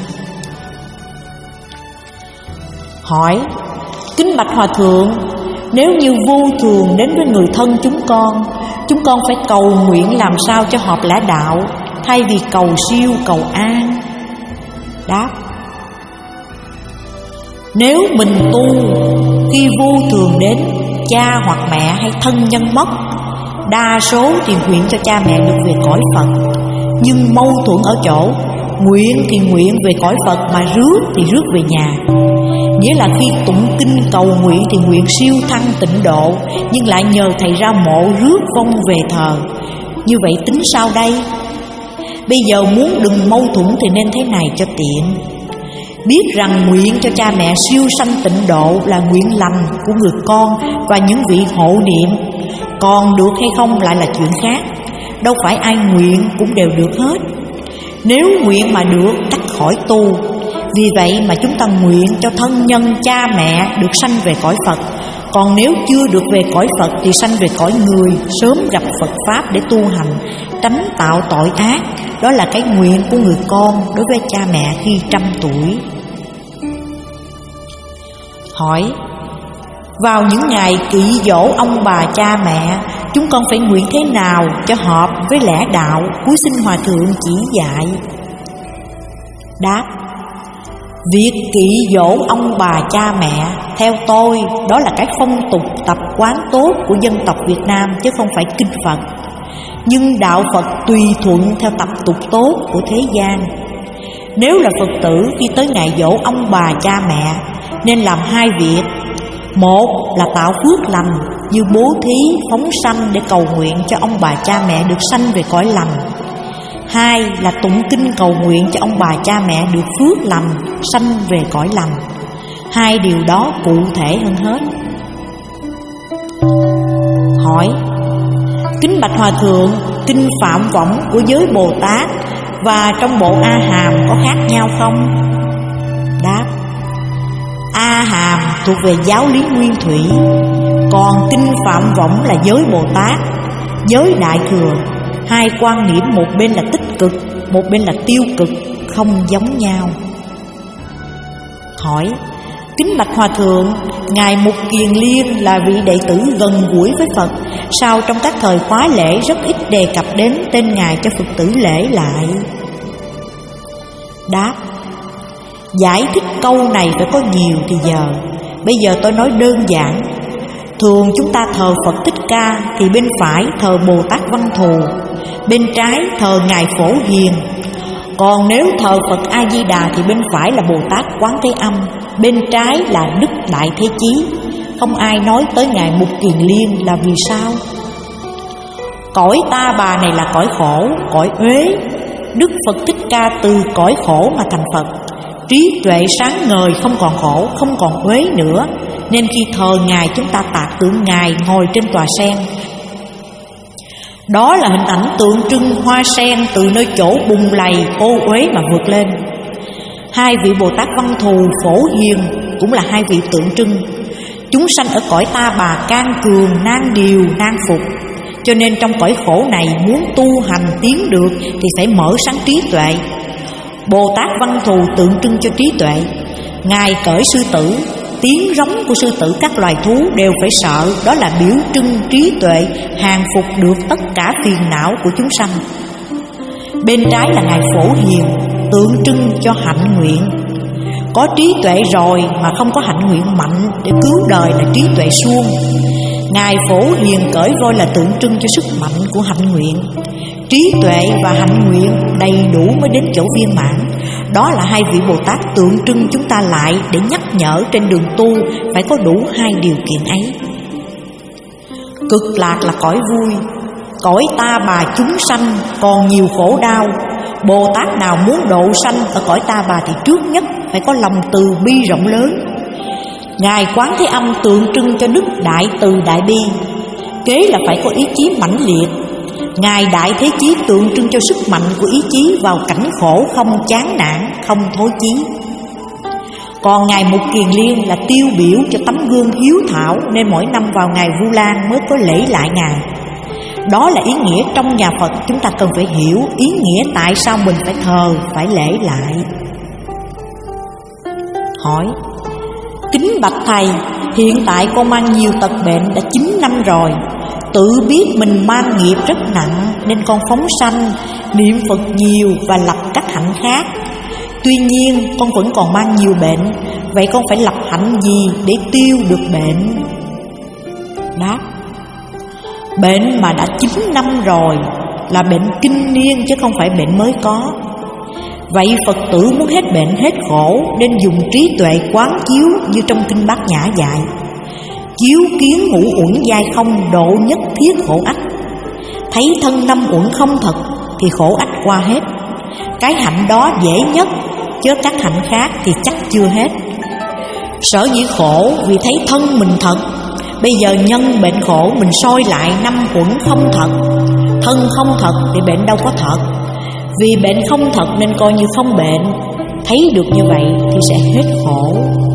Hỏi: kính bạch Hòa Thượng, nếu như vô thường đến với người thân chúng con, chúng con phải cầu nguyện làm sao cho hợp lẽ đạo, thay vì cầu siêu cầu an? Đáp: nếu mình tu, khi vô thường đến, cha hoặc mẹ hay thân nhân mất, đa số thì nguyện cho cha mẹ được về cõi Phật. Nhưng mâu thuẫn ở chỗ, nguyện thì nguyện về cõi Phật mà rước thì rước về nhà. nghĩa là khi tụng kinh cầu nguyện thì nguyện siêu thăng tịnh độ, nhưng lại nhờ thầy ra mộ rước vong về thờ. Như vậy tính sao đây? Bây giờ muốn đừng mâu thuẫn thì nên thế này cho tiện. Biết rằng nguyện cho cha mẹ siêu sanh tịnh độ là nguyện lành của người con và những vị hộ niệm. Còn được hay không lại là chuyện khác. Đâu phải ai nguyện cũng đều được hết. Nếu nguyện mà được tắt khỏi tu. Vì vậy mà chúng ta nguyện cho thân nhân cha mẹ được sanh về cõi Phật. Còn nếu chưa được về cõi Phật thì sanh về cõi người, sớm gặp Phật Pháp để tu hành, tránh tạo tội ác. Đó là cái nguyện của người con đối với cha mẹ khi trăm tuổi. Hỏi: vào những ngày kỵ dỗ ông bà cha mẹ, chúng con phải nguyện thế nào cho hợp với lẽ đạo? Cuối xin Hòa Thượng chỉ dạy. Đáp: việc kỵ dỗ ông bà cha mẹ, theo tôi, đó là cái phong tục tập quán tốt của dân tộc Việt Nam, chứ không phải kinh Phật. Nhưng đạo Phật tùy thuận theo tập tục tốt của thế gian. Nếu là Phật tử khi tới ngày dỗ ông bà cha mẹ nên làm hai việc. Một là tạo phước lành như bố thí, phóng sanh để cầu nguyện cho ông bà cha mẹ được sanh về cõi lành. Hai là tụng kinh cầu nguyện cho ông bà cha mẹ được phước lành, sanh về cõi lành. Hai điều đó cụ thể hơn hết. Hỏi: kính bạch Hòa Thượng, kinh Phạm Võng của giới Bồ Tát và trong bộ A Hàm có khác nhau không? Đáp: A Hàm thuộc về giáo lý Nguyên Thủy, còn kinh Phạm Võng là giới Bồ Tát, giới Đại Thừa. Hai quan niệm một bên là tích cực, một bên là tiêu cực, không giống nhau. Hỏi: kính bạch Hòa Thượng, Ngài Mục Kiền Liên là vị đệ tử gần gũi với Phật, sao trong các thời khóa lễ rất ít đề cập đến tên Ngài cho Phật tử lễ lại? Đáp: giải thích câu này phải có nhiều thì giờ. Bây giờ tôi nói đơn giản. Thường chúng ta thờ Phật Thích Ca thì bên phải thờ Bồ Tát Văn Thù, bên trái thờ Ngài Phổ Hiền. Còn nếu thờ Phật A Di Đà thì bên phải là Bồ Tát Quán Thế Âm, bên trái là Đức Đại Thế Chí. Không ai nói tới Ngài Mục Kiền Liên là vì sao? Cõi ta bà này là cõi khổ, cõi uế. Đức Phật Thích Ca từ cõi khổ mà thành Phật, trí tuệ sáng ngời, không còn khổ, không còn uế nữa. Nên khi thờ Ngài chúng ta tạc tượng Ngài ngồi trên tòa sen. Đó là hình ảnh tượng trưng hoa sen từ nơi chỗ bùn lầy ô uế mà vượt lên. Hai vị Bồ Tát Văn Thù, Phổ Hiền cũng là hai vị tượng trưng. Chúng sanh ở cõi ta bà can cường, nan điều, nan phục. Cho nên trong cõi khổ này muốn tu hành tiến được thì phải mở sáng trí tuệ. Bồ Tát Văn Thù tượng trưng cho trí tuệ. Ngài cởi sư tử, tiếng rống của sư tử các loài thú đều phải sợ. Đó là biểu trưng trí tuệ, hàng phục được tất cả phiền não của chúng sanh. Bên trái là Ngài Phổ Hiền, tượng trưng cho hạnh nguyện. Có trí tuệ rồi mà không có hạnh nguyện mạnh để cứu đời là trí tuệ suông. Ngài Phổ Hiền cởi voi là tượng trưng cho sức mạnh của hạnh nguyện. Trí tuệ và hạnh nguyện đầy đủ mới đến chỗ viên mãn. Đó là hai vị Bồ Tát tượng trưng chúng ta lại để nhắc nhở trên đường tu phải có đủ hai điều kiện ấy. Cực lạc là cõi vui, cõi ta bà chúng sanh còn nhiều khổ đau. Bồ Tát nào muốn độ sanh ở cõi ta bà thì trước nhất phải có lòng từ bi rộng lớn. Ngài Quán Thế Âm tượng trưng cho đức đại từ đại bi, kế là phải có ý chí mãnh liệt. Ngài Đại Thế Chí tượng trưng cho sức mạnh của ý chí vào cảnh khổ không chán nản, không thối chí. Còn Ngài Mục Kiền Liên là tiêu biểu cho tấm gương hiếu thảo, nên mỗi năm vào ngày Vu Lan mới có lễ lại Ngài. Đó là ý nghĩa trong nhà Phật, chúng ta cần phải hiểu ý nghĩa tại sao mình phải thờ, phải lễ lại. Hỏi: kính bạch Thầy, hiện tại con mang nhiều tật bệnh đã chín năm rồi. Tự biết mình mang nghiệp rất nặng nên con phóng sanh, niệm Phật nhiều và lập các hạnh khác. Tuy nhiên con vẫn còn mang nhiều bệnh. Vậy con phải lập hạnh gì để tiêu được bệnh? Đáp: bệnh mà đã chín năm rồi là bệnh kinh niên chứ không phải bệnh mới có. Vậy Phật tử muốn hết bệnh hết khổ nên dùng trí tuệ quán chiếu như trong kinh Bát Nhã dạy: chiếu kiến ngũ uẩn giai không, độ nhất thiết khổ ách. Thấy thân năm uẩn không thật thì khổ ách qua hết. Cái hạnh đó dễ nhất, chứ các hạnh khác thì chắc chưa hết. Sở dĩ khổ vì thấy thân mình thật. Bây giờ nhân bệnh khổ mình soi lại năm uẩn không thật. Thân không thật thì bệnh đâu có thật. Vì bệnh không thật nên coi như không bệnh. Thấy được như vậy thì sẽ hết khổ.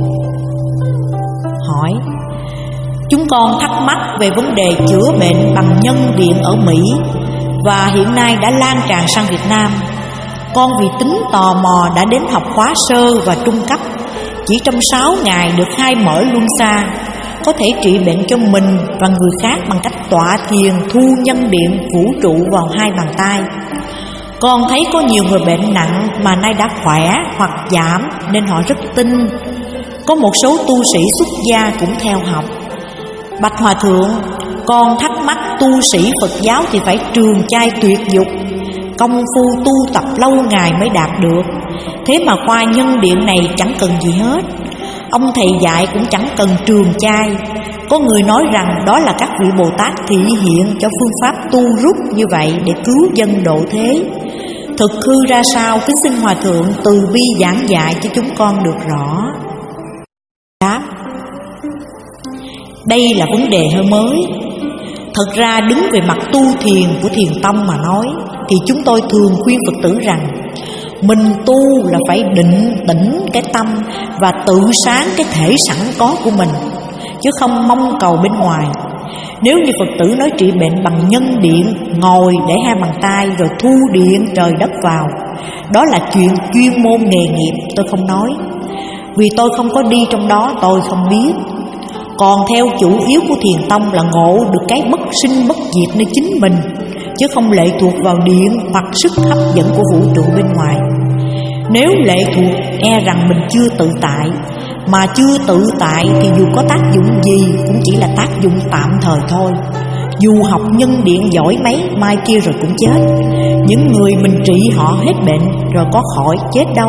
Hỏi: chúng con thắc mắc về vấn đề chữa bệnh bằng nhân điện ở Mỹ và hiện nay đã lan tràn sang Việt Nam. Con vì tính tò mò đã đến học khóa sơ và trung cấp. Chỉ trong sáu ngày được khai mở luân xa, có thể trị bệnh cho mình và người khác bằng cách tọa thiền thu nhân điện vũ trụ vào hai bàn tay. Con thấy có nhiều người bệnh nặng mà nay đã khỏe hoặc giảm nên họ rất tin. Có một số tu sĩ xuất gia cũng theo học. Bạch Hòa Thượng, con thắc mắc tu sĩ Phật giáo thì phải trường trai tuyệt dục, công phu tu tập lâu ngày mới đạt được. Thế mà khoa nhân điện này chẳng cần gì hết. Ông thầy dạy cũng chẳng cần trường trai. Có người nói rằng đó là các vị Bồ Tát thị hiện cho phương pháp tu rút như vậy để cứu dân độ thế. Thực hư ra sao, kính xin Hòa Thượng từ bi giảng dạy cho chúng con được rõ. Đáp: đây là vấn đề hơi mới. Thật ra đứng về mặt tu thiền của Thiền Tông mà nói thì chúng tôi thường khuyên Phật tử rằng mình tu là phải định tĩnh cái tâm và tự sáng cái thể sẵn có của mình, chứ không mong cầu bên ngoài. Nếu như Phật tử nói trị bệnh bằng nhân điện, ngồi để hai bàn tay rồi thu điện trời đất vào, đó là chuyện chuyên môn nghề nghiệp, tôi không nói. Vì tôi không có đi trong đó, tôi không biết. Còn theo chủ yếu của Thiền Tông là ngộ được cái bất sinh bất diệt nơi chính mình, chứ không lệ thuộc vào điện hoặc sức hấp dẫn của vũ trụ bên ngoài. Nếu lệ thuộc e rằng mình chưa tự tại. Mà chưa tự tại thì dù có tác dụng gì cũng chỉ là tác dụng tạm thời thôi. Dù học nhân điện giỏi mấy, mai kia rồi cũng chết. Những người mình trị họ hết bệnh rồi có khỏi chết đâu.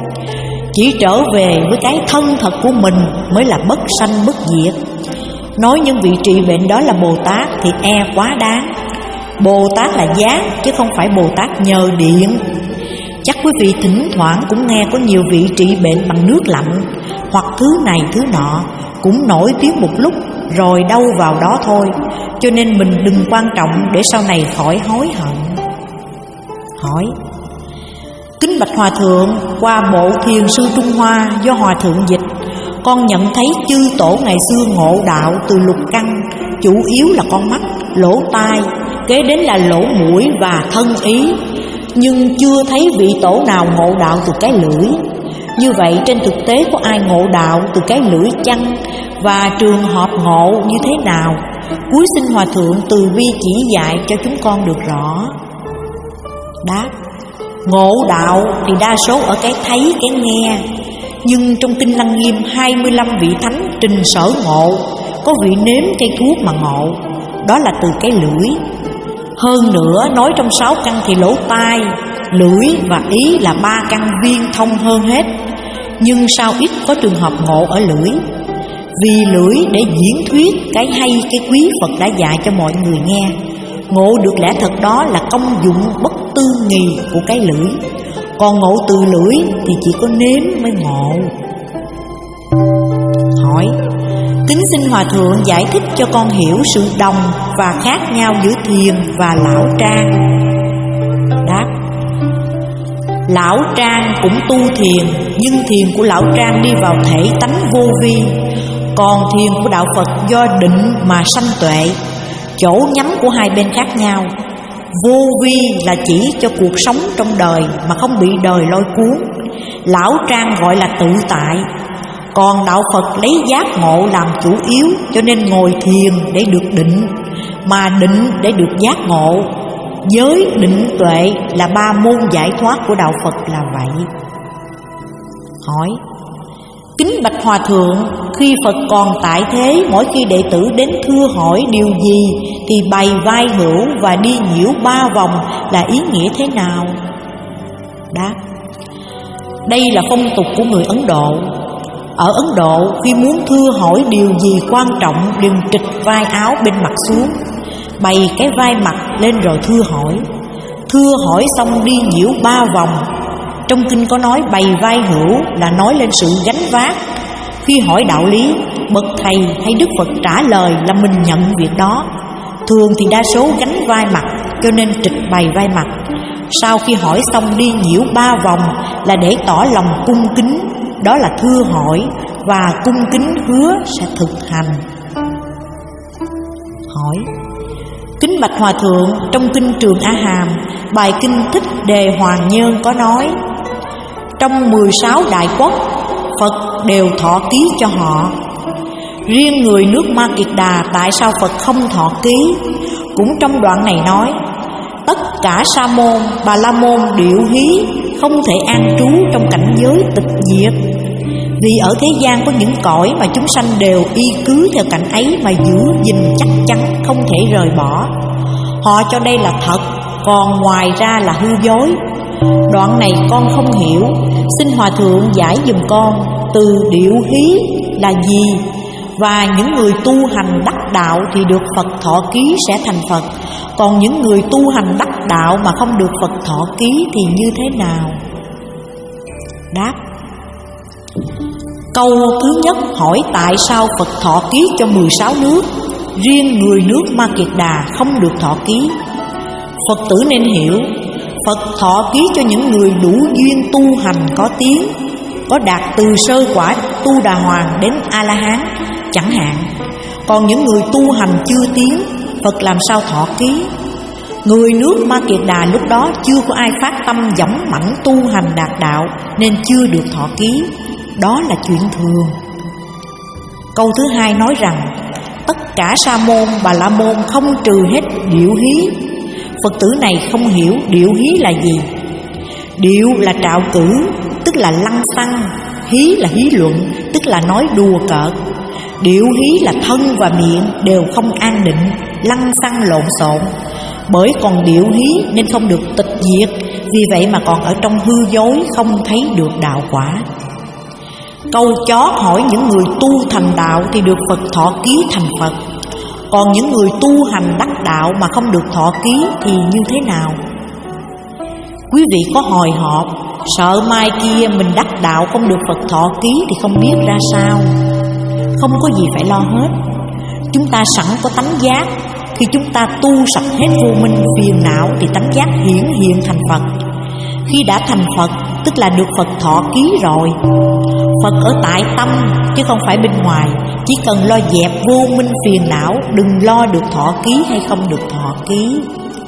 Chỉ trở về với cái thân thật của mình mới là bất sanh bất diệt. Nói những vị trị bệnh đó là Bồ Tát thì e quá đáng. Bồ Tát là giác chứ không phải Bồ Tát nhờ điện. Chắc quý vị thỉnh thoảng cũng nghe có nhiều vị trị bệnh bằng nước lạnh hoặc thứ này thứ nọ, cũng nổi tiếng một lúc rồi đâu vào đó thôi. Cho nên mình đừng quan trọng để sau này khỏi hối hận. Hỏi: kính bạch Hòa Thượng, qua bộ Thiền sư Trung Hoa do Hòa Thượng dịch, con nhận thấy chư tổ ngày xưa ngộ đạo từ lục căn, chủ yếu là con mắt, lỗ tai, kế đến là lỗ mũi và thân ý. Nhưng chưa thấy vị tổ nào ngộ đạo từ cái lưỡi. Như vậy trên thực tế có ai ngộ đạo từ cái lưỡi chăng? Và trường hợp ngộ như thế nào? Cuối xin Hòa Thượng từ bi chỉ dạy cho chúng con được rõ. Đáp: ngộ đạo thì đa số ở cái thấy, cái nghe. Nhưng trong Kinh Lăng Nghiêm hai mươi lăm vị thánh trình sở ngộ, có vị nếm cây thuốc mà ngộ, đó là từ cái lưỡi. Hơn nữa nói trong sáu căn thì lỗ tai, lưỡi và ý là ba căn viên thông hơn hết. Nhưng sao ít có trường hợp ngộ ở lưỡi? Vì lưỡi để diễn thuyết cái hay, cái quý Phật đã dạy cho mọi người nghe. Ngộ được lẽ thật đó là công dụng bất tư nghì của cái lưỡi. Còn ngộ từ lưỡi thì chỉ có nếm mới ngộ. Hỏi: kính xin Hòa Thượng giải thích cho con hiểu sự đồng và khác nhau giữa thiền và lão trang. Đáp: lão trang cũng tu thiền, nhưng thiền của lão trang đi vào thể tánh vô vi. Còn thiền của đạo Phật do định mà sanh tuệ. Chỗ nhắm của hai bên khác nhau. Vô vi là chỉ cho cuộc sống trong đời mà không bị đời lôi cuốn. Lão trang gọi là tự tại. Còn đạo Phật lấy giác ngộ làm chủ yếu, cho nên ngồi thiền để được định, mà định để được giác ngộ. Giới, định, tuệ là ba môn giải thoát của đạo Phật là vậy. Hỏi: kính bạch Hòa Thượng, khi Phật còn tại thế, mỗi khi đệ tử đến thưa hỏi điều gì thì bày vai hữu và đi nhiễu ba vòng là ý nghĩa thế nào? Đáp: đây là phong tục của người Ấn Độ. Ở Ấn Độ, khi muốn thưa hỏi điều gì quan trọng, đừng trịch vai áo bên mặt xuống, bày cái vai mặt lên rồi thưa hỏi. Thưa hỏi xong đi nhiễu ba vòng. Trong kinh có nói bày vai hữu là nói lên sự gánh vác. Khi hỏi đạo lý, bậc thầy hay Đức Phật trả lời là mình nhận việc đó. Thường thì đa số gánh vai mặt, cho nên trịch bày vai mặt. Sau khi hỏi xong đi nhiễu ba vòng là để tỏ lòng cung kính, đó là thưa hỏi, và cung kính hứa sẽ thực hành. Hỏi: kính bạch Hòa Thượng, trong kinh Trường A Hàm, bài kinh Thích Đề Hoàng Nhơn có nói: trong mười sáu đại quốc, Phật đều thọ ký cho họ. Riêng người nước Ma Kiệt Đà, tại sao Phật không thọ ký? Cũng trong đoạn này nói: tất cả sa môn, bà la môn điệu hí không thể an trú trong cảnh giới tịch diệt. Vì ở thế gian có những cõi mà chúng sanh đều y cứ theo cảnh ấy mà giữ gìn chắc chắn, không thể rời bỏ. Họ cho đây là thật, còn ngoài ra là hư dối. Đoạn này con không hiểu, xin Hòa Thượng giải giùm con từ điệu hí là gì. Và những người tu hành đắc đạo thì được Phật thọ ký sẽ thành Phật, còn những người tu hành đắc đạo mà không được Phật thọ ký thì như thế nào? Đáp: câu thứ nhất hỏi tại sao Phật thọ ký cho mười sáu nước, riêng người nước Ma Kiệt Đà không được thọ ký. Phật tử nên hiểu, Phật thọ ký cho những người đủ duyên tu hành có tiếng, có đạt từ sơ quả Tu Đà Hoàng đến A-la-hán chẳng hạn. Còn những người tu hành chưa tiến, Phật làm sao thọ ký? Người nước Ma Kiệt Đà lúc đó chưa có ai phát tâm dũng mãnh tu hành đạt đạo, nên chưa được thọ ký. Đó là chuyện thường. Câu thứ hai nói rằng tất cả sa môn, bà la môn không trừ hết điệu hí. Phật tử này không hiểu điệu hí là gì. Điệu là trạo cử, tức là lăng xăng. Hí là hí luận, tức là nói đùa cợt. Điệu hí là thân và miệng đều không an định, lăng xăng lộn xộn. Bởi còn điệu hí nên không được tịch diệt, vì vậy mà còn ở trong hư dối, không thấy được đạo quả. Câu chót hỏi những người tu thành đạo thì được Phật thọ ký thành Phật, còn những người tu hành đắc đạo mà không được thọ ký thì như thế nào? Quý vị có hồi hộp, sợ mai kia mình đắc đạo không được Phật thọ ký thì không biết ra sao. Không có gì phải lo hết. Chúng ta sẵn có tánh giác. Khi chúng ta tu sạch hết vô minh phiền não thì tánh giác hiển hiện thành Phật. Khi đã thành Phật tức là được Phật thọ ký rồi. Phật ở tại tâm chứ không phải bên ngoài. Chỉ cần lo dẹp vô minh phiền não, đừng lo được thọ ký hay không được thọ ký.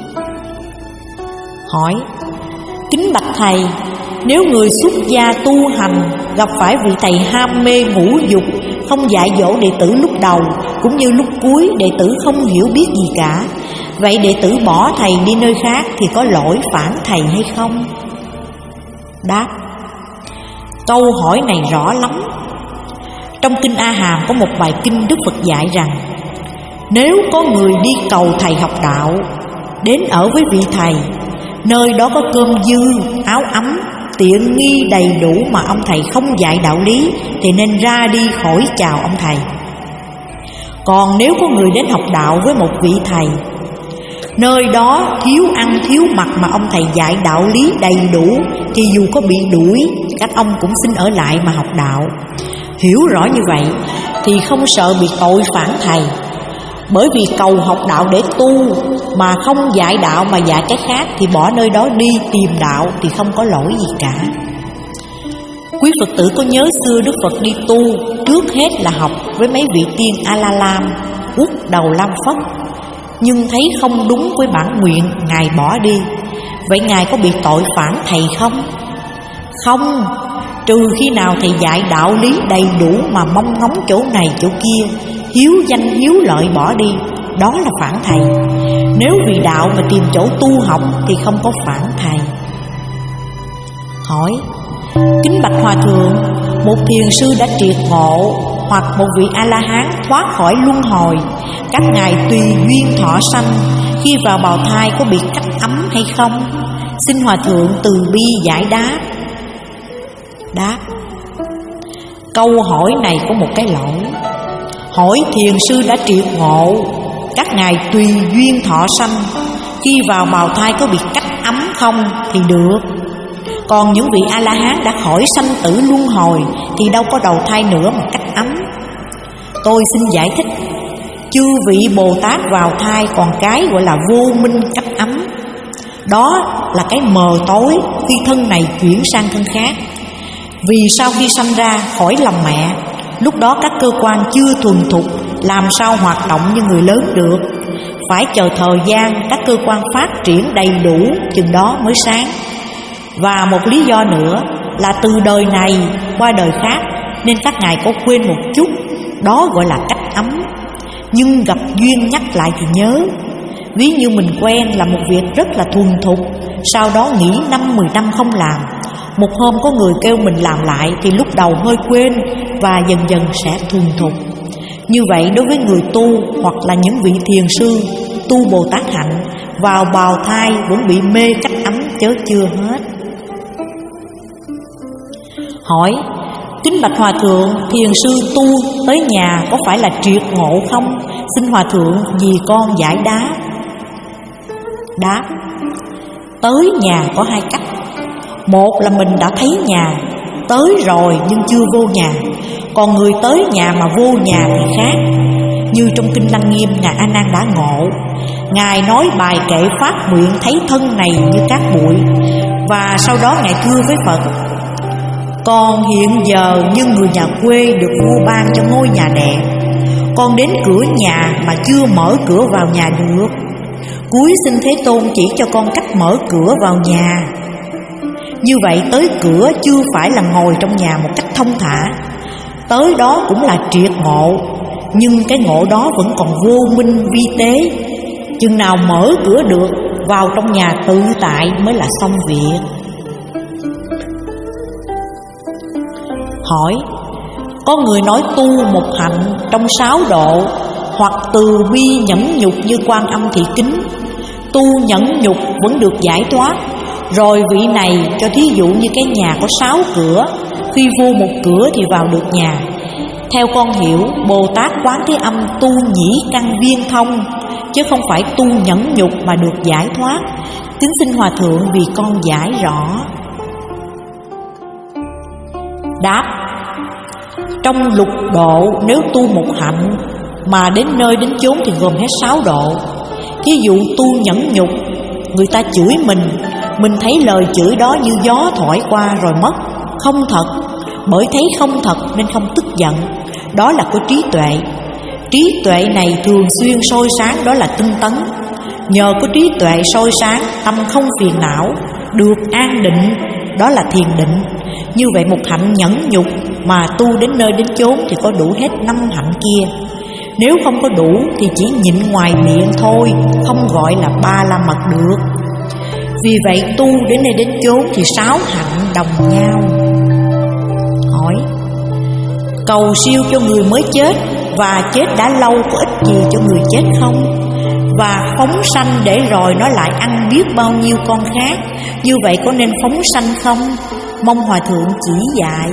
Hỏi: kính bạch thầy, nếu người xuất gia tu hành gặp phải vị thầy ham mê ngũ dục, không dạy dỗ đệ tử lúc đầu cũng như lúc cuối đệ tử không hiểu biết gì cả, vậy đệ tử bỏ thầy đi nơi khác thì có lỗi phản thầy hay không? Đáp: câu hỏi này rõ lắm. Trong kinh A Hàm có một bài kinh Đức Phật dạy rằng nếu có người đi cầu thầy học đạo, đến ở với vị thầy, nơi đó có cơm dư, áo ấm, tiện nghi đầy đủ mà ông thầy không dạy đạo lý thì nên ra đi khỏi chào ông thầy. Còn nếu có người đến học đạo với một vị thầy, nơi đó thiếu ăn thiếu mặc mà ông thầy dạy đạo lý đầy đủ thì dù có bị đuổi, các ông cũng xin ở lại mà học đạo. Hiểu rõ như vậy thì không sợ bị tội phản thầy. Bởi vì cầu học đạo để tu mà không dạy đạo mà dạy cái khác thì bỏ nơi đó đi tìm đạo thì không có lỗi gì cả. Quý Phật tử có nhớ xưa Đức Phật đi tu, trước hết là học với mấy vị tiên A-la-lam, út đầu Lam Phất, nhưng thấy không đúng với bản nguyện, Ngài bỏ đi. Vậy Ngài có bị tội phản thầy không? Không, trừ khi nào thầy dạy đạo lý đầy đủ mà mong ngóng chỗ này chỗ kia, hiếu danh hiếu lợi bỏ đi, đó là phản thầy. Nếu vì đạo mà tìm chỗ tu học thì không có phản thầy. Hỏi: kính bạch Hòa Thượng, một thiền sư đã triệt ngộ hoặc một vị A-la-hán thoát khỏi luân hồi, các ngài tùy duyên thọ sanh, khi vào bào thai có bị cách ấm hay không? Xin Hòa Thượng từ bi giải đáp. Đáp: câu hỏi này có một cái lỗi. Hỏi thiền sư đã triệt ngộ, các ngài tùy duyên thọ sanh, khi vào bào thai có bị cách ấm không thì được. Còn những vị A-la-hán đã khỏi sanh tử luân hồi thì đâu có đầu thai nữa mà cách ấm. Tôi xin giải thích, chư vị Bồ Tát vào thai còn cái gọi là vô minh cách ấm. Đó là cái mờ tối khi thân này chuyển sang thân khác. Vì sau khi sanh ra khỏi lòng mẹ, lúc đó các cơ quan chưa thuần thục, làm sao hoạt động như người lớn được. Phải chờ thời gian các cơ quan phát triển đầy đủ, chừng đó mới sáng. Và một lý do nữa là từ đời này qua đời khác, nên các ngài có quên một chút, đó gọi là cách ấm. Nhưng gặp duyên nhắc lại thì nhớ. Ví như mình quen làm một việc rất là thuần thục, sau đó nghỉ năm mười năm không làm, một hôm có người kêu mình làm lại thì lúc đầu hơi quên và dần dần sẽ thuần thục. Như vậy đối với người tu hoặc là những vị thiền sư tu Bồ Tát hạnh, vào bào thai vẫn bị mê cách ấm chớ chưa hết. Hỏi: kính bạch Hòa Thượng, thiền sư tu tới nhà có phải là triệt ngộ không? Xin Hòa Thượng vì con giải đáp. Đáp: tới nhà có hai cách. Một là mình đã thấy nhà, tới rồi nhưng chưa vô nhà. Còn người tới nhà mà vô nhà thì khác. Như trong Kinh Lăng Nghiêm, Ngài A Nan đã ngộ. Ngài nói bài kệ phát nguyện thấy thân này như cát bụi. Và sau đó Ngài thưa với Phật: con hiện giờ như người nhà quê được vua ban cho ngôi nhà đẹp. Con đến cửa nhà mà chưa mở cửa vào nhà được. Cúi xin Thế Tôn chỉ cho con cách mở cửa vào nhà. Như vậy tới cửa chưa phải là ngồi trong nhà một cách thông thả. Tới đó cũng là triệt ngộ, nhưng cái ngộ đó vẫn còn vô minh vi tế. Chừng nào mở cửa được, vào trong nhà tự tại mới là xong việc. Hỏi: có người nói tu một hạnh trong sáu độ, hoặc từ bi nhẫn nhục như Quan Âm Thị Kính, tu nhẫn nhục vẫn được giải thoát. Rồi vị này cho thí dụ như cái nhà có sáu cửa, khi vô một cửa thì vào được nhà. Theo con hiểu, Bồ Tát Quán Thế Âm tu nhĩ căn viên thông, chứ không phải tu nhẫn nhục mà được giải thoát. Kính xin Hòa Thượng vì con giải rõ. Đáp: trong lục độ nếu tu một hạnh mà đến nơi đến chốn thì gồm hết sáu độ. Thí dụ tu nhẫn nhục, người ta chửi mình, mình thấy lời chửi đó như gió thổi qua rồi mất, không thật. Bởi thấy không thật nên không tức giận, đó là có trí tuệ. Trí tuệ này thường xuyên soi sáng, đó là tinh tấn. Nhờ có trí tuệ soi sáng, tâm không phiền não, được an định, đó là thiền định. Như vậy một hạnh nhẫn nhục mà tu đến nơi đến chốn thì có đủ hết năm hạnh kia. Nếu không có đủ thì chỉ nhịn ngoài miệng thôi, không gọi là ba la mật được. Vì vậy tu đến nơi đến chốn thì sáu hạnh đồng nhau. Hỏi: cầu siêu cho người mới chết và chết đã lâu có ích gì cho người chết không? Và phóng sanh để rồi nó lại ăn biết bao nhiêu con khác, như vậy có nên phóng sanh không? Mong Hòa Thượng chỉ dạy.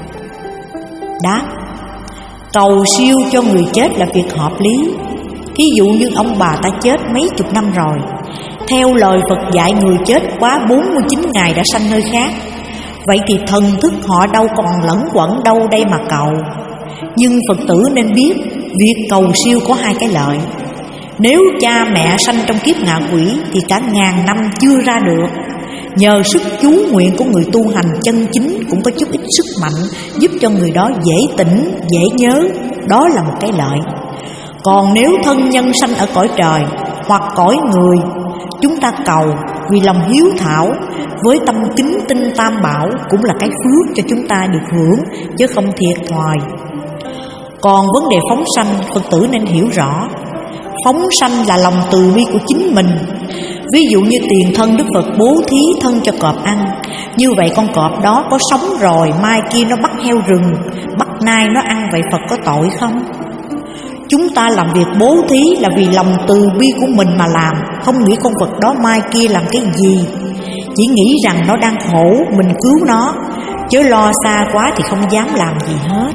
Đáp: cầu siêu cho người chết là việc hợp lý. Thí dụ như ông bà ta chết mấy chục năm rồi, theo lời Phật dạy người chết quá bốn mươi chín ngày đã sanh nơi khác. Vậy thì thần thức họ đâu còn lẫn quẩn đâu đây mà cầu. Nhưng Phật tử nên biết, việc cầu siêu có hai cái lợi. Nếu cha mẹ sanh trong kiếp ngạ quỷ thì cả ngàn năm chưa ra được, nhờ sức chú nguyện của người tu hành chân chính cũng có chút ít sức mạnh, giúp cho người đó dễ tỉnh, dễ nhớ, đó là một cái lợi. Còn nếu thân nhân sanh ở cõi trời hoặc cõi người, chúng ta cầu vì lòng hiếu thảo, với tâm kính tinh Tam Bảo cũng là cái phước cho chúng ta được hưởng, chứ không thiệt thòi. Còn vấn đề phóng sanh, Phật tử nên hiểu rõ. Phóng sanh là lòng từ bi của chính mình. Ví dụ như tiền thân Đức Phật bố thí thân cho cọp ăn, như vậy con cọp đó có sống rồi, mai kia nó bắt heo rừng, bắt nai nó ăn, vậy Phật có tội không? Chúng ta làm việc bố thí là vì lòng từ bi của mình mà làm, không nghĩ con vật đó mai kia làm cái gì. chỉ nghĩ rằng nó đang khổ, mình cứu nó, chứ lo xa quá thì không dám làm gì hết.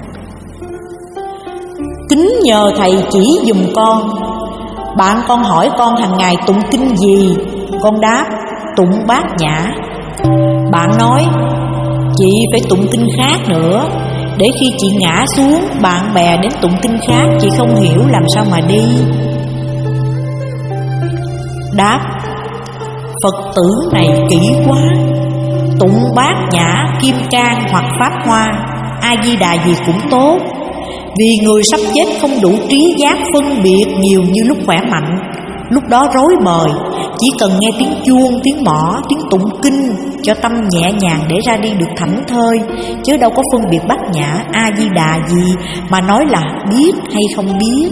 Kính nhờ thầy chỉ dùm con. Bạn con hỏi con hàng ngày tụng kinh gì? Con đáp tụng Bát Nhã. Bạn nói chị phải tụng kinh khác nữa, để khi chị ngã xuống bạn bè đến tụng kinh khác chị không hiểu làm sao mà đi. Đáp Phật tử này kỹ quá, tụng Bát Nhã, Kim Cang hoặc Pháp Hoa, A Di Đà gì cũng tốt. Vì người sắp chết không đủ trí giác phân biệt nhiều như lúc khỏe mạnh. Lúc đó rối bời, chỉ cần nghe tiếng chuông, tiếng mõ, tiếng tụng kinh cho tâm nhẹ nhàng để ra đi được thảnh thơi, chứ đâu có phân biệt Bát Nhã, A Di Đà gì mà nói là biết hay không biết.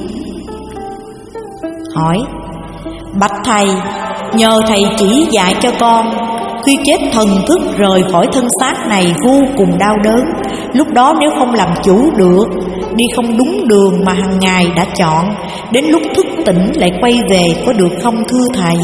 Hỏi: bạch thầy, nhờ thầy chỉ dạy cho con, khi chết thần thức rời khỏi thân xác này vô cùng đau đớn. Lúc đó nếu không làm chủ được, đi không đúng đường mà hàng ngày đã chọn, đến lúc thức tỉnh lại quay về có được không thưa thầy?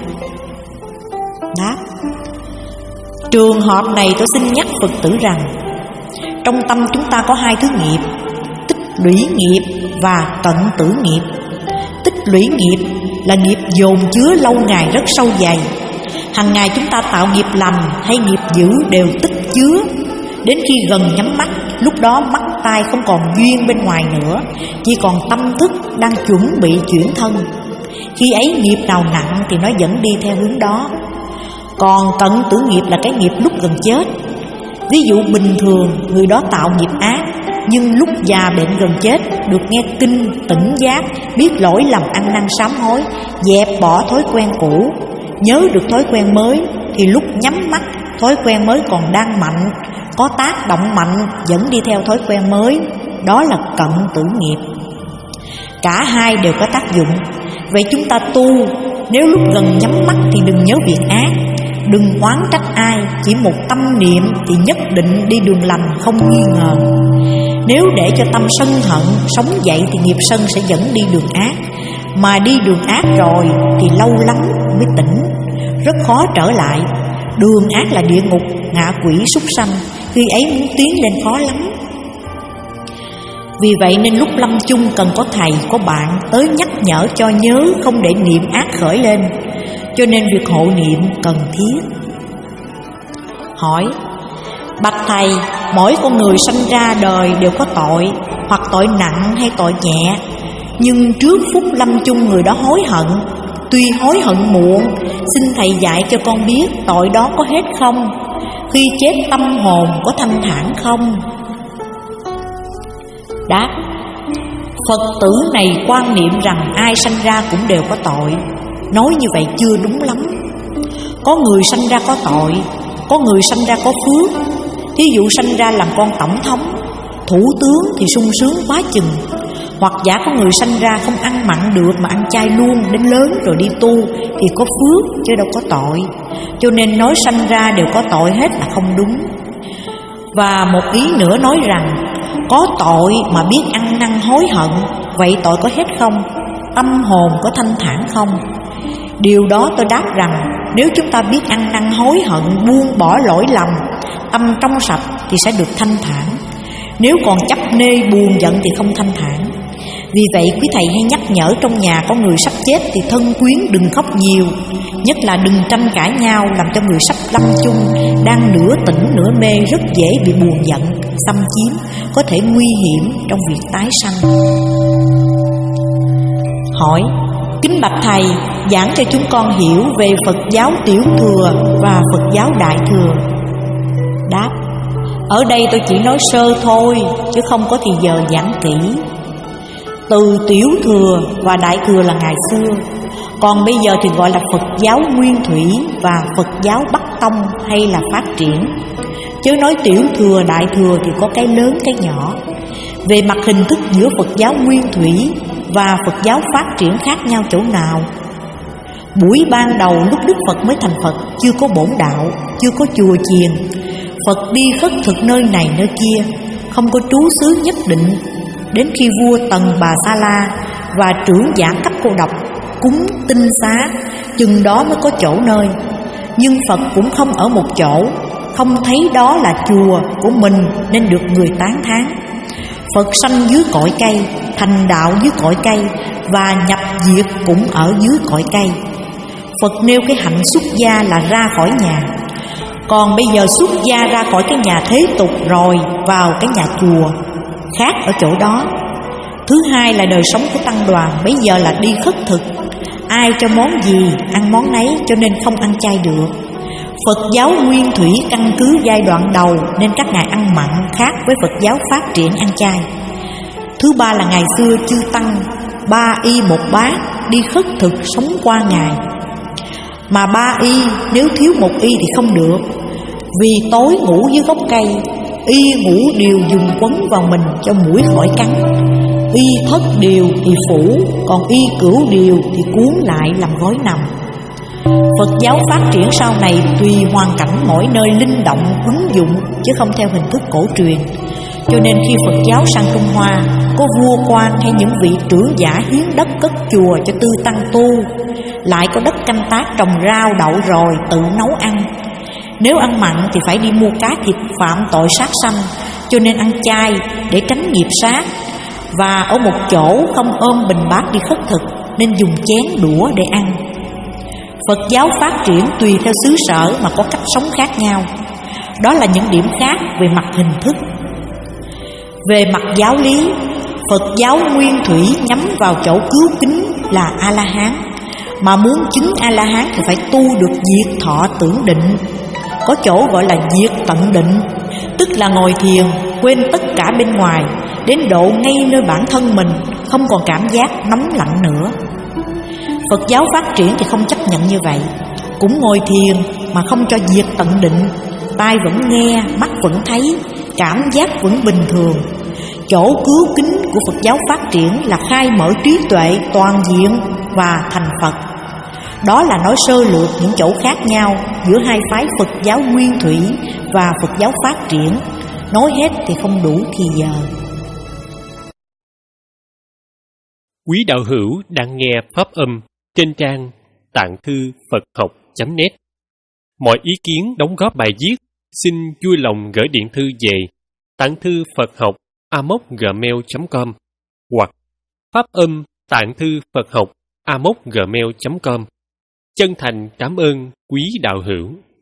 Đáp: trường hợp này tôi xin nhắc Phật tử rằng, trong tâm chúng ta có hai thứ nghiệp, tích lũy nghiệp và tận tử nghiệp. Tích lũy nghiệp là nghiệp dồn chứa lâu ngày rất sâu dày. Hàng ngày chúng ta tạo nghiệp lành hay nghiệp dữ đều tích chứa. Đến khi gần nhắm mắt, lúc đó mắt tai không còn duyên bên ngoài nữa, chỉ còn tâm thức đang chuẩn bị chuyển thân. Khi ấy nghiệp nào nặng thì nó dẫn đi theo hướng đó. Còn cận tử nghiệp là cái nghiệp lúc gần chết. Ví dụ bình thường người đó tạo nghiệp ác, nhưng lúc già bệnh gần chết được nghe kinh, tỉnh giác, biết lỗi lầm ăn năn sám hối, dẹp bỏ thói quen cũ, nhớ được thói quen mới, thì lúc nhắm mắt thói quen mới còn đang mạnh, có tác động mạnh dẫn đi theo thói quen mới. Đó là cận tử nghiệp. Cả hai đều có tác dụng. Vậy chúng ta tu, nếu lúc gần nhắm mắt thì đừng nhớ việc ác, đừng oán trách ai, chỉ một tâm niệm thì nhất định đi đường lành không nghi ngờ. Nếu để cho tâm sân hận sống dậy thì nghiệp sân sẽ dẫn đi đường ác. Mà đi đường ác rồi thì lâu lắm mới tỉnh, rất khó trở lại. Đường ác là địa ngục, ngạ quỷ, súc sanh, khi ấy muốn tiến lên khó lắm. Vì vậy nên lúc lâm chung cần có thầy, có bạn tới nhắc nhở cho nhớ không để niệm ác khởi lên. Cho nên việc hộ niệm cần thiết. Hỏi: bạch thầy, mỗi con người sanh ra đời đều có tội, hoặc tội nặng hay tội nhẹ. Nhưng trước phút lâm chung người đó hối hận. Tuy hối hận muộn, xin thầy dạy cho con biết tội đó có hết không? Khi chết tâm hồn có thanh thản không? Đáp: Phật tử này quan niệm rằng ai sanh ra cũng đều có tội. Nói như vậy chưa đúng lắm. Có người sanh ra có tội, có người sanh ra có phước. Thí dụ sanh ra làm con tổng thống, thủ tướng thì sung sướng quá chừng. Hoặc giả có người sanh ra không ăn mặn được mà ăn chay luôn đến lớn rồi đi tu thì có phước chứ đâu có tội. Cho nên nói sanh ra đều có tội hết là không đúng. Và một ý nữa nói rằng, có tội mà biết ăn năn hối hận, vậy tội có hết không? Tâm hồn có thanh thản không? Điều đó tôi đáp rằng, nếu chúng ta biết ăn năn hối hận, buông bỏ lỗi lầm, tâm trong sạch thì sẽ được thanh thản. Nếu còn chấp nê buồn giận thì không thanh thản. Vì vậy quý thầy hay nhắc nhở trong nhà có người sắp chết thì thân quyến đừng khóc nhiều. Nhất là đừng tranh cãi nhau, làm cho người sắp lâm chung, đang nửa tỉnh nửa mê rất dễ bị buồn giận, xâm chiếm, có thể nguy hiểm trong việc tái sanh. Hỏi: kính bạch thầy, giảng cho chúng con hiểu về Phật giáo Tiểu Thừa và Phật giáo Đại Thừa. Đáp: ở đây tôi chỉ nói sơ thôi, chứ không có thì giờ giảng kỹ. Từ Tiểu Thừa và Đại Thừa là ngày xưa, còn bây giờ thì gọi là Phật giáo Nguyên Thủy và Phật giáo Bắc Tông hay là phát triển. Chứ nói Tiểu Thừa, Đại Thừa thì có cái lớn cái nhỏ. Về mặt hình thức giữa Phật giáo Nguyên Thủy và Phật giáo phát triển khác nhau chỗ nào? Buổi ban đầu lúc Đức Phật mới thành Phật, chưa có bổn đạo, chưa có chùa chiền, Phật đi khất thực nơi này nơi kia, không có trú xứ nhất định. Đến khi vua Tần Bà Sa La và trưởng giả cấp cô độc cúng tinh xá, chừng đó mới có chỗ nơi. nhưng Phật cũng không ở một chỗ, không thấy đó là chùa của mình nên được người tán thán. Phật sanh dưới cội cây, thành đạo dưới cội cây, và nhập diệt cũng ở dưới cội cây. Phật nêu cái hạnh xuất gia là ra khỏi nhà. Còn bây giờ xuất gia ra khỏi cái nhà thế tục rồi vào cái nhà chùa, khác ở chỗ đó. Thứ hai là đời sống của tăng đoàn bây giờ là đi khất thực, ai cho món gì ăn món nấy, cho nên không ăn chay được. Phật giáo nguyên thủy căn cứ giai đoạn đầu nên các ngài ăn mặn, khác với Phật giáo phát triển ăn chay. Thứ ba là ngày xưa chư tăng ba y một bát, đi khất thực sống qua ngày. Mà ba y nếu thiếu một y thì không được, vì tối ngủ dưới gốc cây, y ngủ đều dùng quấn vào mình cho muỗi khỏi cắn. Y thất điều thì phủ, còn y cửu điều thì cuốn lại làm gói nằm. Phật giáo phát triển sau này tùy hoàn cảnh mỗi nơi linh động ứng dụng, chứ không theo hình thức cổ truyền. Cho nên khi Phật giáo sang Trung Hoa, có vua quan hay những vị trưởng giả hiến đất cất chùa cho tư tăng tu, lại có đất canh tác trồng rau đậu rồi tự nấu ăn. Nếu ăn mặn thì phải đi mua cá thịt phạm tội sát sanh, cho nên ăn chay để tránh nghiệp sát. Và ở một chỗ không ôm bình bát đi khất thực, nên dùng chén đũa để ăn. Phật giáo phát triển tùy theo xứ sở mà có cách sống khác nhau. Đó là những điểm khác về mặt hình thức. Về mặt giáo lý, Phật giáo nguyên thủy nhắm vào chỗ cứu kính là A-la-hán. Mà muốn chứng A-la-hán thì phải tu được diệt thọ tưởng định. Có chỗ gọi là diệt tận định, tức là ngồi thiền quên tất cả bên ngoài, đến độ ngay nơi bản thân mình không còn cảm giác nóng lạnh nữa. Phật giáo phát triển thì không chấp nhận như vậy, cũng ngồi thiền mà không cho diệt tận định. Tai vẫn nghe, mắt vẫn thấy, cảm giác vẫn bình thường. Chỗ cứu kính của Phật giáo phát triển là khai mở trí tuệ toàn diện và thành Phật. Đó là nói sơ lược những chỗ khác nhau giữa hai phái Phật giáo nguyên thủy và Phật giáo phát triển. Nói hết thì không đủ thì giờ. Quý đạo hữu đang nghe pháp âm trên trang tạng thư Phật học chấm net. Mọi ý kiến đóng góp bài viết xin vui lòng gửi điện thư về tạng thư Phật học a m o c gmail chấm com hoặc pháp âm tạng thư Phật học a m o c gmail chấm com. Chân thành cảm ơn quý đạo hữu.